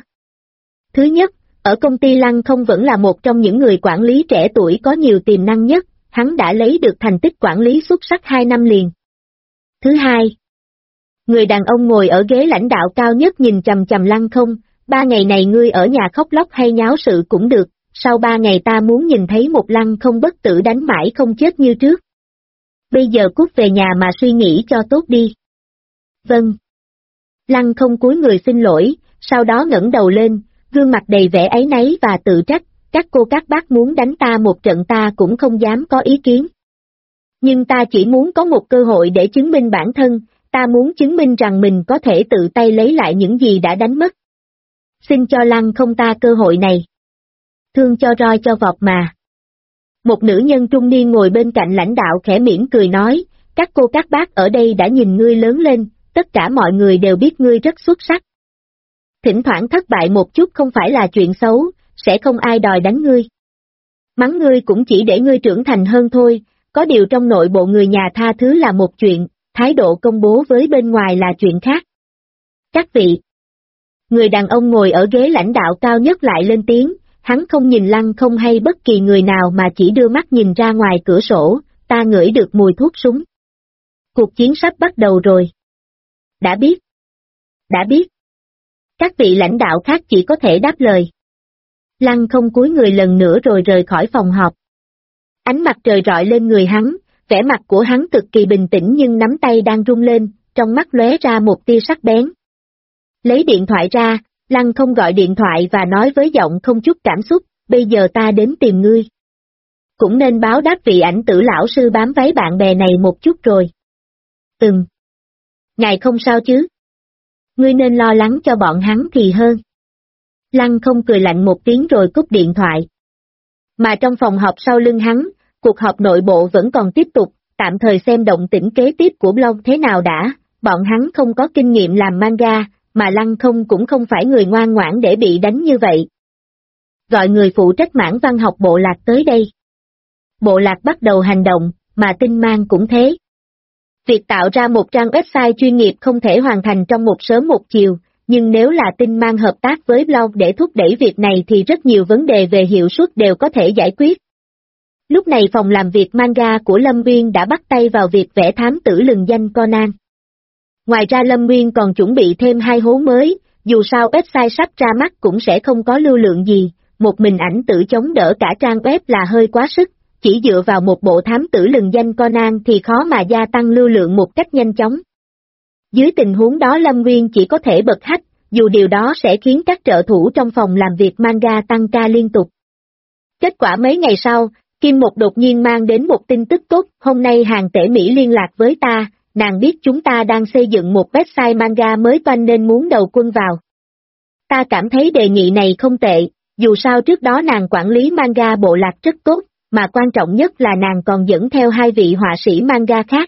Thứ nhất, ở công ty Lăng Không vẫn là một trong những người quản lý trẻ tuổi có nhiều tiềm năng nhất, hắn đã lấy được thành tích quản lý xuất sắc 2 năm liền. Thứ hai, người đàn ông ngồi ở ghế lãnh đạo cao nhất nhìn chằm chằm Lăng Không, 3 ngày này ngươi ở nhà khóc lóc hay nháo sự cũng được, sau 3 ngày ta muốn nhìn thấy một Lăng Không bất tử đánh mãi không chết như trước. Bây giờ cút về nhà mà suy nghĩ cho tốt đi. Vâng. Lăng Không cúi người xin lỗi, sau đó ngẩng đầu lên, gương mặt đầy vẻ áy náy và tự trách, các cô các bác muốn đánh ta một trận ta cũng không dám có ý kiến. Nhưng ta chỉ muốn có một cơ hội để chứng minh bản thân, ta muốn chứng minh rằng mình có thể tự tay lấy lại những gì đã đánh mất. Xin cho Lăng Không ta cơ hội này. Thương cho roi cho vọt mà. Một nữ nhân trung niên ngồi bên cạnh lãnh đạo khẽ mỉm cười nói, các cô các bác ở đây đã nhìn ngươi lớn lên, tất cả mọi người đều biết ngươi rất xuất sắc. Thỉnh thoảng thất bại một chút không phải là chuyện xấu, sẽ không ai đòi đánh ngươi. Mắng ngươi cũng chỉ để ngươi trưởng thành hơn thôi, có điều trong nội bộ người nhà tha thứ là một chuyện, thái độ công bố với bên ngoài là chuyện khác. Các vị. Người đàn ông ngồi ở ghế lãnh đạo cao nhất lại lên tiếng, hắn không nhìn Lăng Không hay bất kỳ người nào mà chỉ đưa mắt nhìn ra ngoài cửa sổ, ta ngửi được mùi thuốc súng. Cuộc chiến sắp bắt đầu rồi. Đã biết. Đã biết. Các vị lãnh đạo khác chỉ có thể đáp lời. Lăng Không cúi người lần nữa rồi rời khỏi phòng họp. Ánh mặt trời rọi lên người hắn, vẻ mặt của hắn cực kỳ bình tĩnh nhưng nắm tay đang rung lên, trong mắt lóe ra một tia sắc bén. Lấy điện thoại ra, Lăng Không gọi điện thoại và nói với giọng không chút cảm xúc, bây giờ ta đến tìm ngươi. Cũng nên báo đáp vị Ảnh Tử lão sư bám váy bạn bè này một chút rồi. Ngài không sao chứ? Ngươi nên lo lắng cho bọn hắn thì hơn. Lăng Không cười lạnh một tiếng rồi cúp điện thoại. Mà trong phòng họp sau lưng hắn, cuộc họp nội bộ vẫn còn tiếp tục, tạm thời xem động tĩnh kế tiếp của blog thế nào đã, bọn hắn không có kinh nghiệm làm manga, mà Lăng Không cũng không phải người ngoan ngoãn để bị đánh như vậy. gọi người phụ trách mảng văn học bộ lạc tới đây. Bộ lạc bắt đầu hành động, mà Tinh Mang cũng thế. Việc tạo ra một trang website chuyên nghiệp không thể hoàn thành trong một sớm một chiều, nhưng nếu là Tinh Mang hợp tác với blog để thúc đẩy việc này thì rất nhiều vấn đề về hiệu suất đều có thể giải quyết. Lúc này phòng làm việc manga của Lâm Nguyên đã bắt tay vào việc vẽ thám tử lừng danh Conan. Ngoài ra Lâm Nguyên còn chuẩn bị thêm 2 hố mới, dù sao website sắp ra mắt cũng sẽ không có lưu lượng gì, một mình ảnh tự chống đỡ cả trang web là hơi quá sức, chỉ dựa vào một bộ thám tử lừng danh Conan thì khó mà gia tăng lưu lượng một cách nhanh chóng. Dưới tình huống đó Lâm Nguyên chỉ có thể bật hack, dù điều đó sẽ khiến các trợ thủ trong phòng làm việc manga tăng ca liên tục. Kết quả mấy ngày sau, Kim Một đột nhiên mang đến một tin tức tốt, hôm nay Hàng Tể Mỹ liên lạc với ta, nàng biết chúng ta đang xây dựng một website manga mới toanh nên muốn đầu quân vào. Ta cảm thấy đề nghị này không tệ, dù sao trước đó nàng quản lý manga bộ lạc rất tốt, mà quan trọng nhất là nàng còn dẫn theo 2 vị họa sĩ manga khác.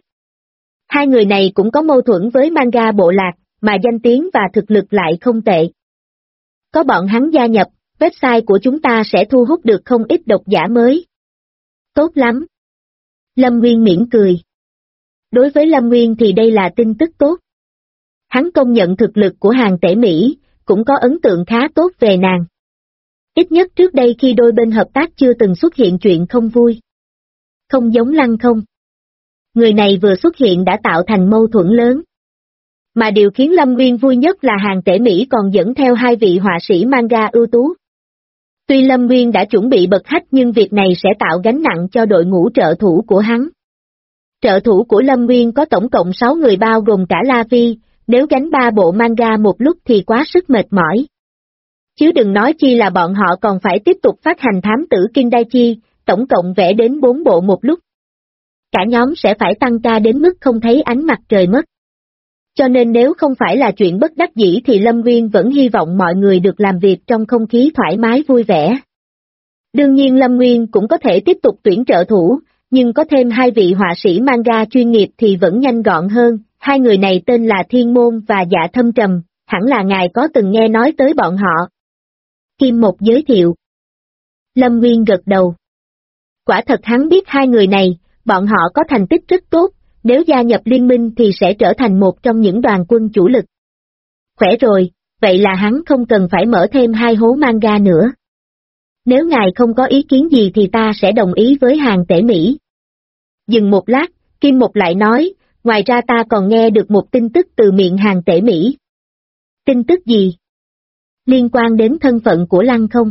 2 người này cũng có mâu thuẫn với manga bộ lạc, mà danh tiếng và thực lực lại không tệ. Có bọn hắn gia nhập, website của chúng ta sẽ thu hút được không ít độc giả mới. Tốt lắm. Lâm Nguyên mỉm cười. Đối với Lâm Nguyên thì đây là tin tức tốt. Hắn công nhận thực lực của Hàng Tể Mỹ, cũng có ấn tượng khá tốt về nàng. Ít nhất trước đây khi đôi bên hợp tác chưa từng xuất hiện chuyện không vui. Không giống Lăng Không. Người này vừa xuất hiện đã tạo thành mâu thuẫn lớn. Mà điều khiến Lâm Nguyên vui nhất là Hàng Tể Mỹ còn dẫn theo 2 vị họa sĩ manga ưu tú. Tuy Lâm Nguyên đã chuẩn bị bật hack nhưng việc này sẽ tạo gánh nặng cho đội ngũ trợ thủ của hắn. Trợ thủ của Lâm Nguyên có tổng cộng 6 người bao gồm cả La Vi, nếu gánh 3 bộ manga một lúc thì quá sức mệt mỏi. Chứ đừng nói chi là bọn họ còn phải tiếp tục phát hành thám tử Kindaichi, tổng cộng vẽ đến 4 bộ một lúc. Cả nhóm sẽ phải tăng ca đến mức không thấy ánh mặt trời mất. Cho nên nếu không phải là chuyện bất đắc dĩ thì Lâm Nguyên vẫn hy vọng mọi người được làm việc trong không khí thoải mái vui vẻ. Đương nhiên Lâm Nguyên cũng có thể tiếp tục tuyển trợ thủ, nhưng có thêm 2 vị họa sĩ manga chuyên nghiệp thì vẫn nhanh gọn hơn. 2 người này tên là Thiên Môn và Dạ Thâm Trầm, hẳn là ngài có từng nghe nói tới bọn họ. Kim Một giới thiệu. Lâm Nguyên gật đầu. Quả thật hắn biết 2 người này, bọn họ có thành tích rất tốt, nếu gia nhập liên minh thì sẽ trở thành một trong những đoàn quân chủ lực. Khỏe rồi, vậy là hắn không cần phải mở thêm 2 hố manga nữa. Nếu ngài không có ý kiến gì thì ta sẽ đồng ý với Hàng Tể Mỹ. Dừng một lát, Kim Một lại nói, ngoài ra ta còn nghe được một tin tức từ miệng Hàng Tể Mỹ. Tin tức gì? Liên quan đến thân phận của Lăng Không?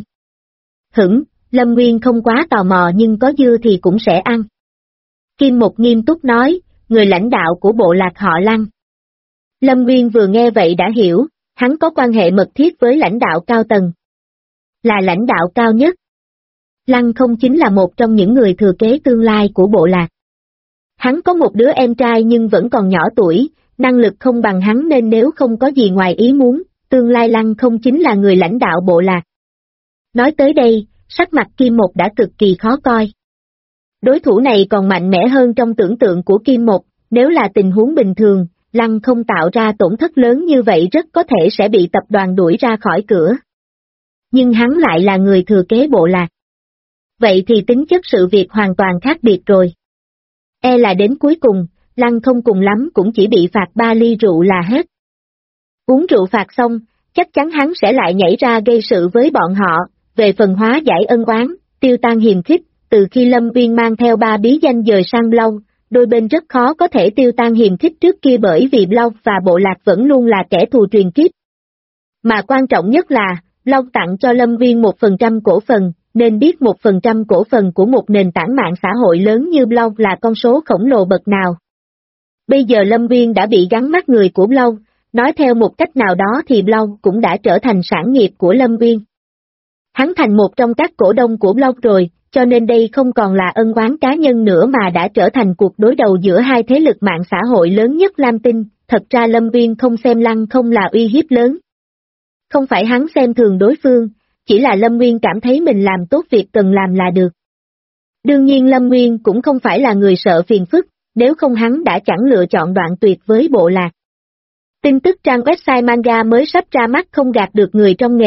Lâm Nguyên không quá tò mò nhưng có dưa thì cũng sẽ ăn. Kim Một nghiêm túc nói, người lãnh đạo của bộ lạc họ Lăng. Lâm Nguyên vừa nghe vậy đã hiểu, hắn có quan hệ mật thiết với lãnh đạo cao tầng. Là lãnh đạo cao nhất. Lăng Không chính là một trong những người thừa kế tương lai của bộ lạc. Hắn có một đứa em trai nhưng vẫn còn nhỏ tuổi, năng lực không bằng hắn nên nếu không có gì ngoài ý muốn, tương lai Lăng Không chính là người lãnh đạo bộ lạc. Nói tới đây, sắc mặt Kim Một đã cực kỳ khó coi. Đối thủ này còn mạnh mẽ hơn trong tưởng tượng của Kim Một, nếu là tình huống bình thường, Lăng Không tạo ra tổn thất lớn như vậy rất có thể sẽ bị tập đoàn đuổi ra khỏi cửa. Nhưng hắn lại là người thừa kế bộ lạc. Vậy thì tính chất sự việc hoàn toàn khác biệt rồi. E là đến cuối cùng, Lăng Không cùng lắm cũng chỉ bị phạt 3 ly rượu là hết. Uống rượu phạt xong, chắc chắn hắn sẽ lại nhảy ra gây sự với bọn họ, về phần hóa giải ân oán, tiêu tan hiềm khích, từ khi Lâm Uyên mang theo 3 bí danh dời sang Blau, đôi bên rất khó có thể tiêu tan hiềm khích trước kia bởi vì Blau và bộ lạc vẫn luôn là kẻ thù truyền kiếp. Mà quan trọng nhất là, Blau tặng cho Lâm Uyên 1% cổ phần, nên biết 1% cổ phần của một nền tảng mạng xã hội lớn như Blau là con số khổng lồ bậc nào. Bây giờ Lâm Uyên đã bị gắn mắt người của Blau, nói theo một cách nào đó thì Blau cũng đã trở thành sản nghiệp của Lâm Uyên. Hắn thành một trong các cổ đông của Blau rồi, cho nên đây không còn là ân oán cá nhân nữa mà đã trở thành cuộc đối đầu giữa 2 thế lực mạng xã hội lớn nhất Lam Tinh. Thật ra Lâm Uyên không xem Lăng Không là uy hiếp lớn. Không phải hắn xem thường đối phương, chỉ là Lâm Uyên cảm thấy mình làm tốt việc cần làm là được. Đương nhiên Lâm Uyên cũng không phải là người sợ phiền phức, nếu không hắn đã chẳng lựa chọn đoạn tuyệt với bộ lạc. Tin tức trang website manga mới sắp ra mắt không gạt được người trong nghề,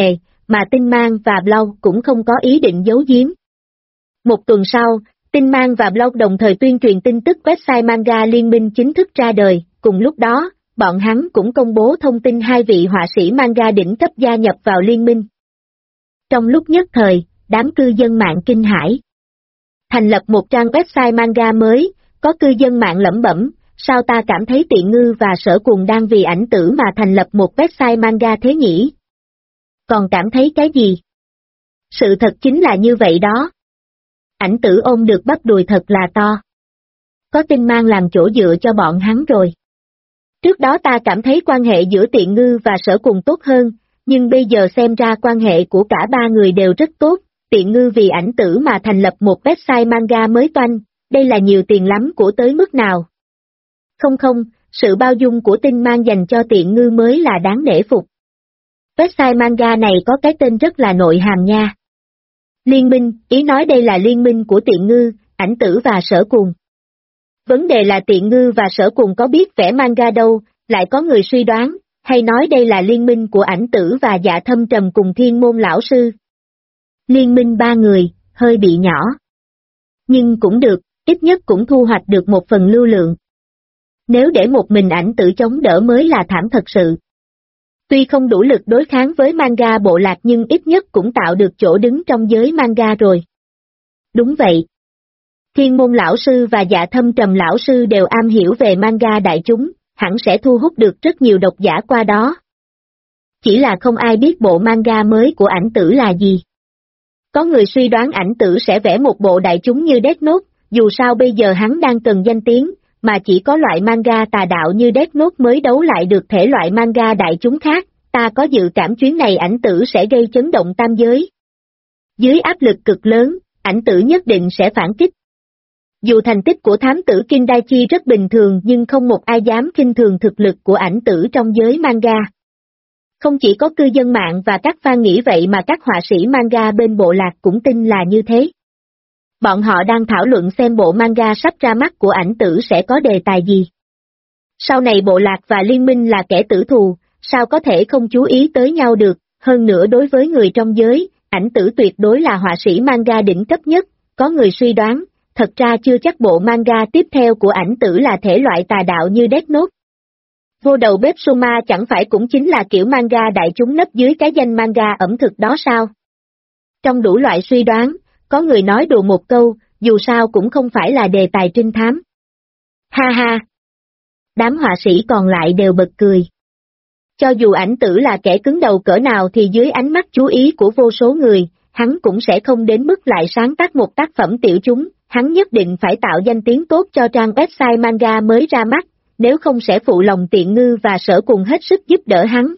mà Tinh Mang và Blau cũng không có ý định giấu giếm. Một tuần sau, Tinh Mang và Blau đồng thời tuyên truyền tin tức website manga liên minh chính thức ra đời, cùng lúc đó, bọn hắn cũng công bố thông tin hai vị họa sĩ manga đỉnh cấp gia nhập vào liên minh. Trong lúc nhất thời, đám cư dân mạng kinh hãi. Thành lập một trang website manga mới, có cư dân mạng lẩm bẩm, sao ta cảm thấy Tiện Ngư và Sở Cùng đang vì ảnh tử mà thành lập một website manga thế nhỉ? Còn cảm thấy cái gì? Sự thật chính là như vậy đó. Ảnh tử ôm được bắp đùi thật là to. Có Tinh Mang làm chỗ dựa cho bọn hắn rồi. Trước đó ta cảm thấy quan hệ giữa Tiện Ngư và Sở Cùng tốt hơn, nhưng bây giờ xem ra quan hệ của cả ba người đều rất tốt. Tiện Ngư vì ảnh tử mà thành lập một website manga mới toanh, đây là nhiều tiền lắm của tới mức nào. Không, sự bao dung của Tinh Mang dành cho Tiện Ngư mới là đáng nể phục. Website manga này có cái tên rất là nội hàm nha. Liên minh, ý nói đây là liên minh của Tiện Ngư, ảnh tử và Sở Cùng. Vấn đề là Tiện Ngư và Sở Cùng có biết vẽ manga đâu, lại có người suy đoán, hay nói đây là liên minh của ảnh tử và Dạ Thâm Trầm cùng Thiên Môn lão sư. Liên minh ba người, hơi bị nhỏ. Nhưng cũng được, ít nhất cũng thu hoạch được một phần lưu lượng. Nếu để một mình ảnh tử chống đỡ mới là thảm thật sự. Tuy không đủ lực đối kháng với manga bộ lạc nhưng ít nhất cũng tạo được chỗ đứng trong giới manga rồi. Đúng vậy. Thiên Môn lão sư và Dạ Thâm Trầm lão sư đều am hiểu về manga đại chúng, hẳn sẽ thu hút được rất nhiều độc giả qua đó. Chỉ là không ai biết bộ manga mới của ảnh tử là gì. Có người suy đoán ảnh tử sẽ vẽ một bộ đại chúng như Death Note, dù sao bây giờ hắn đang cần danh tiếng, mà chỉ có loại manga tà đạo như Death Note mới đấu lại được thể loại manga đại chúng khác, ta có dự cảm chuyến này ảnh tử sẽ gây chấn động tam giới. Dưới áp lực cực lớn, ảnh tử nhất định sẽ phản kích. Dù thành tích của thám tử Kindaichi rất bình thường nhưng không một ai dám khinh thường thực lực của ảnh tử trong giới manga. Không chỉ có cư dân mạng và các fan nghĩ vậy mà các họa sĩ manga bên bộ lạc cũng tin là như thế. Bọn họ đang thảo luận xem bộ manga sắp ra mắt của ảnh tử sẽ có đề tài gì. Sau này bộ lạc và liên minh là kẻ tử thù, sao có thể không chú ý tới nhau được, hơn nữa đối với người trong giới, ảnh tử tuyệt đối là họa sĩ manga đỉnh cấp nhất, có người suy đoán, thật ra chưa chắc bộ manga tiếp theo của ảnh tử là thể loại tà đạo như Death Note. Vô đầu bếp Soma chẳng phải cũng chính là kiểu manga đại chúng nấp dưới cái danh manga ẩm thực đó sao? Trong đủ loại suy đoán, có người nói đùa một câu, dù sao cũng không phải là đề tài trinh thám. Ha ha! Đám họa sĩ còn lại đều bật cười. Cho dù ảnh tử là kẻ cứng đầu cỡ nào thì dưới ánh mắt chú ý của vô số người, hắn cũng sẽ không đến mức lại sáng tác một tác phẩm tiểu chúng, hắn nhất định phải tạo danh tiếng tốt cho trang website manga mới ra mắt, nếu không sẽ phụ lòng Tiện Ngư và Sở Cùng hết sức giúp đỡ hắn.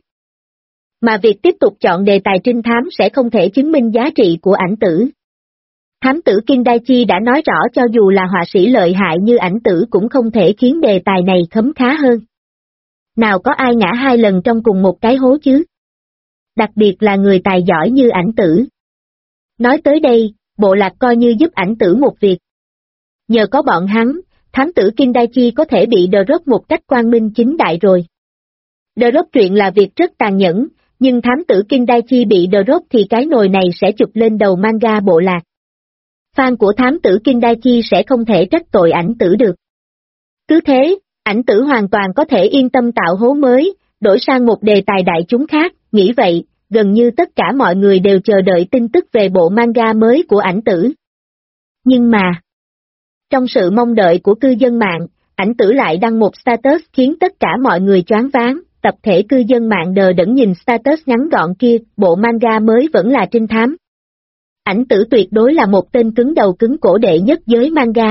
Mà việc tiếp tục chọn đề tài trinh thám sẽ không thể chứng minh giá trị của ảnh tử. Thám tử Kindaichi đã nói rõ cho dù là họa sĩ lợi hại như ảnh tử cũng không thể khiến đề tài này khấm khá hơn. Nào có ai ngã hai lần trong cùng một cái hố chứ? Đặc biệt là người tài giỏi như ảnh tử. Nói tới đây, bộ lạc coi như giúp ảnh tử một việc. Nhờ có bọn hắn, thám tử Kindaichi có thể bị drop một cách quang minh chính đại rồi. Drop truyện là việc rất tàn nhẫn, nhưng thám tử Kindaichi bị drop thì cái nồi này sẽ chụp lên đầu manga bộ lạc. Fan của thám tử Kindaichi sẽ không thể trách tội ảnh tử được. Cứ thế, ảnh tử hoàn toàn có thể yên tâm tạo hố mới, đổi sang một đề tài đại chúng khác, nghĩ vậy, gần như tất cả mọi người đều chờ đợi tin tức về bộ manga mới của ảnh tử. Nhưng mà, trong sự mong đợi của cư dân mạng, ảnh tử lại đăng một status khiến tất cả mọi người choáng váng, tập thể cư dân mạng đờ đẫn nhìn status ngắn gọn kia, bộ manga mới vẫn là trinh thám. Ảnh tử tuyệt đối là một tên cứng đầu cứng cổ đệ nhất giới manga.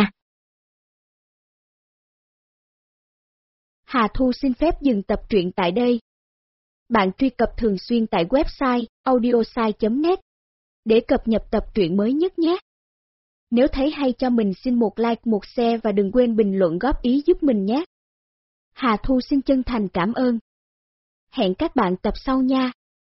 Hà Thu xin phép dừng tập truyện tại đây. Bạn truy cập thường xuyên tại website audiosai.net để cập nhật tập truyện mới nhất nhé. Nếu thấy hay cho mình xin một like, một share và đừng quên bình luận góp ý giúp mình nhé. Hà Thu xin chân thành cảm ơn. Hẹn các bạn tập sau nha.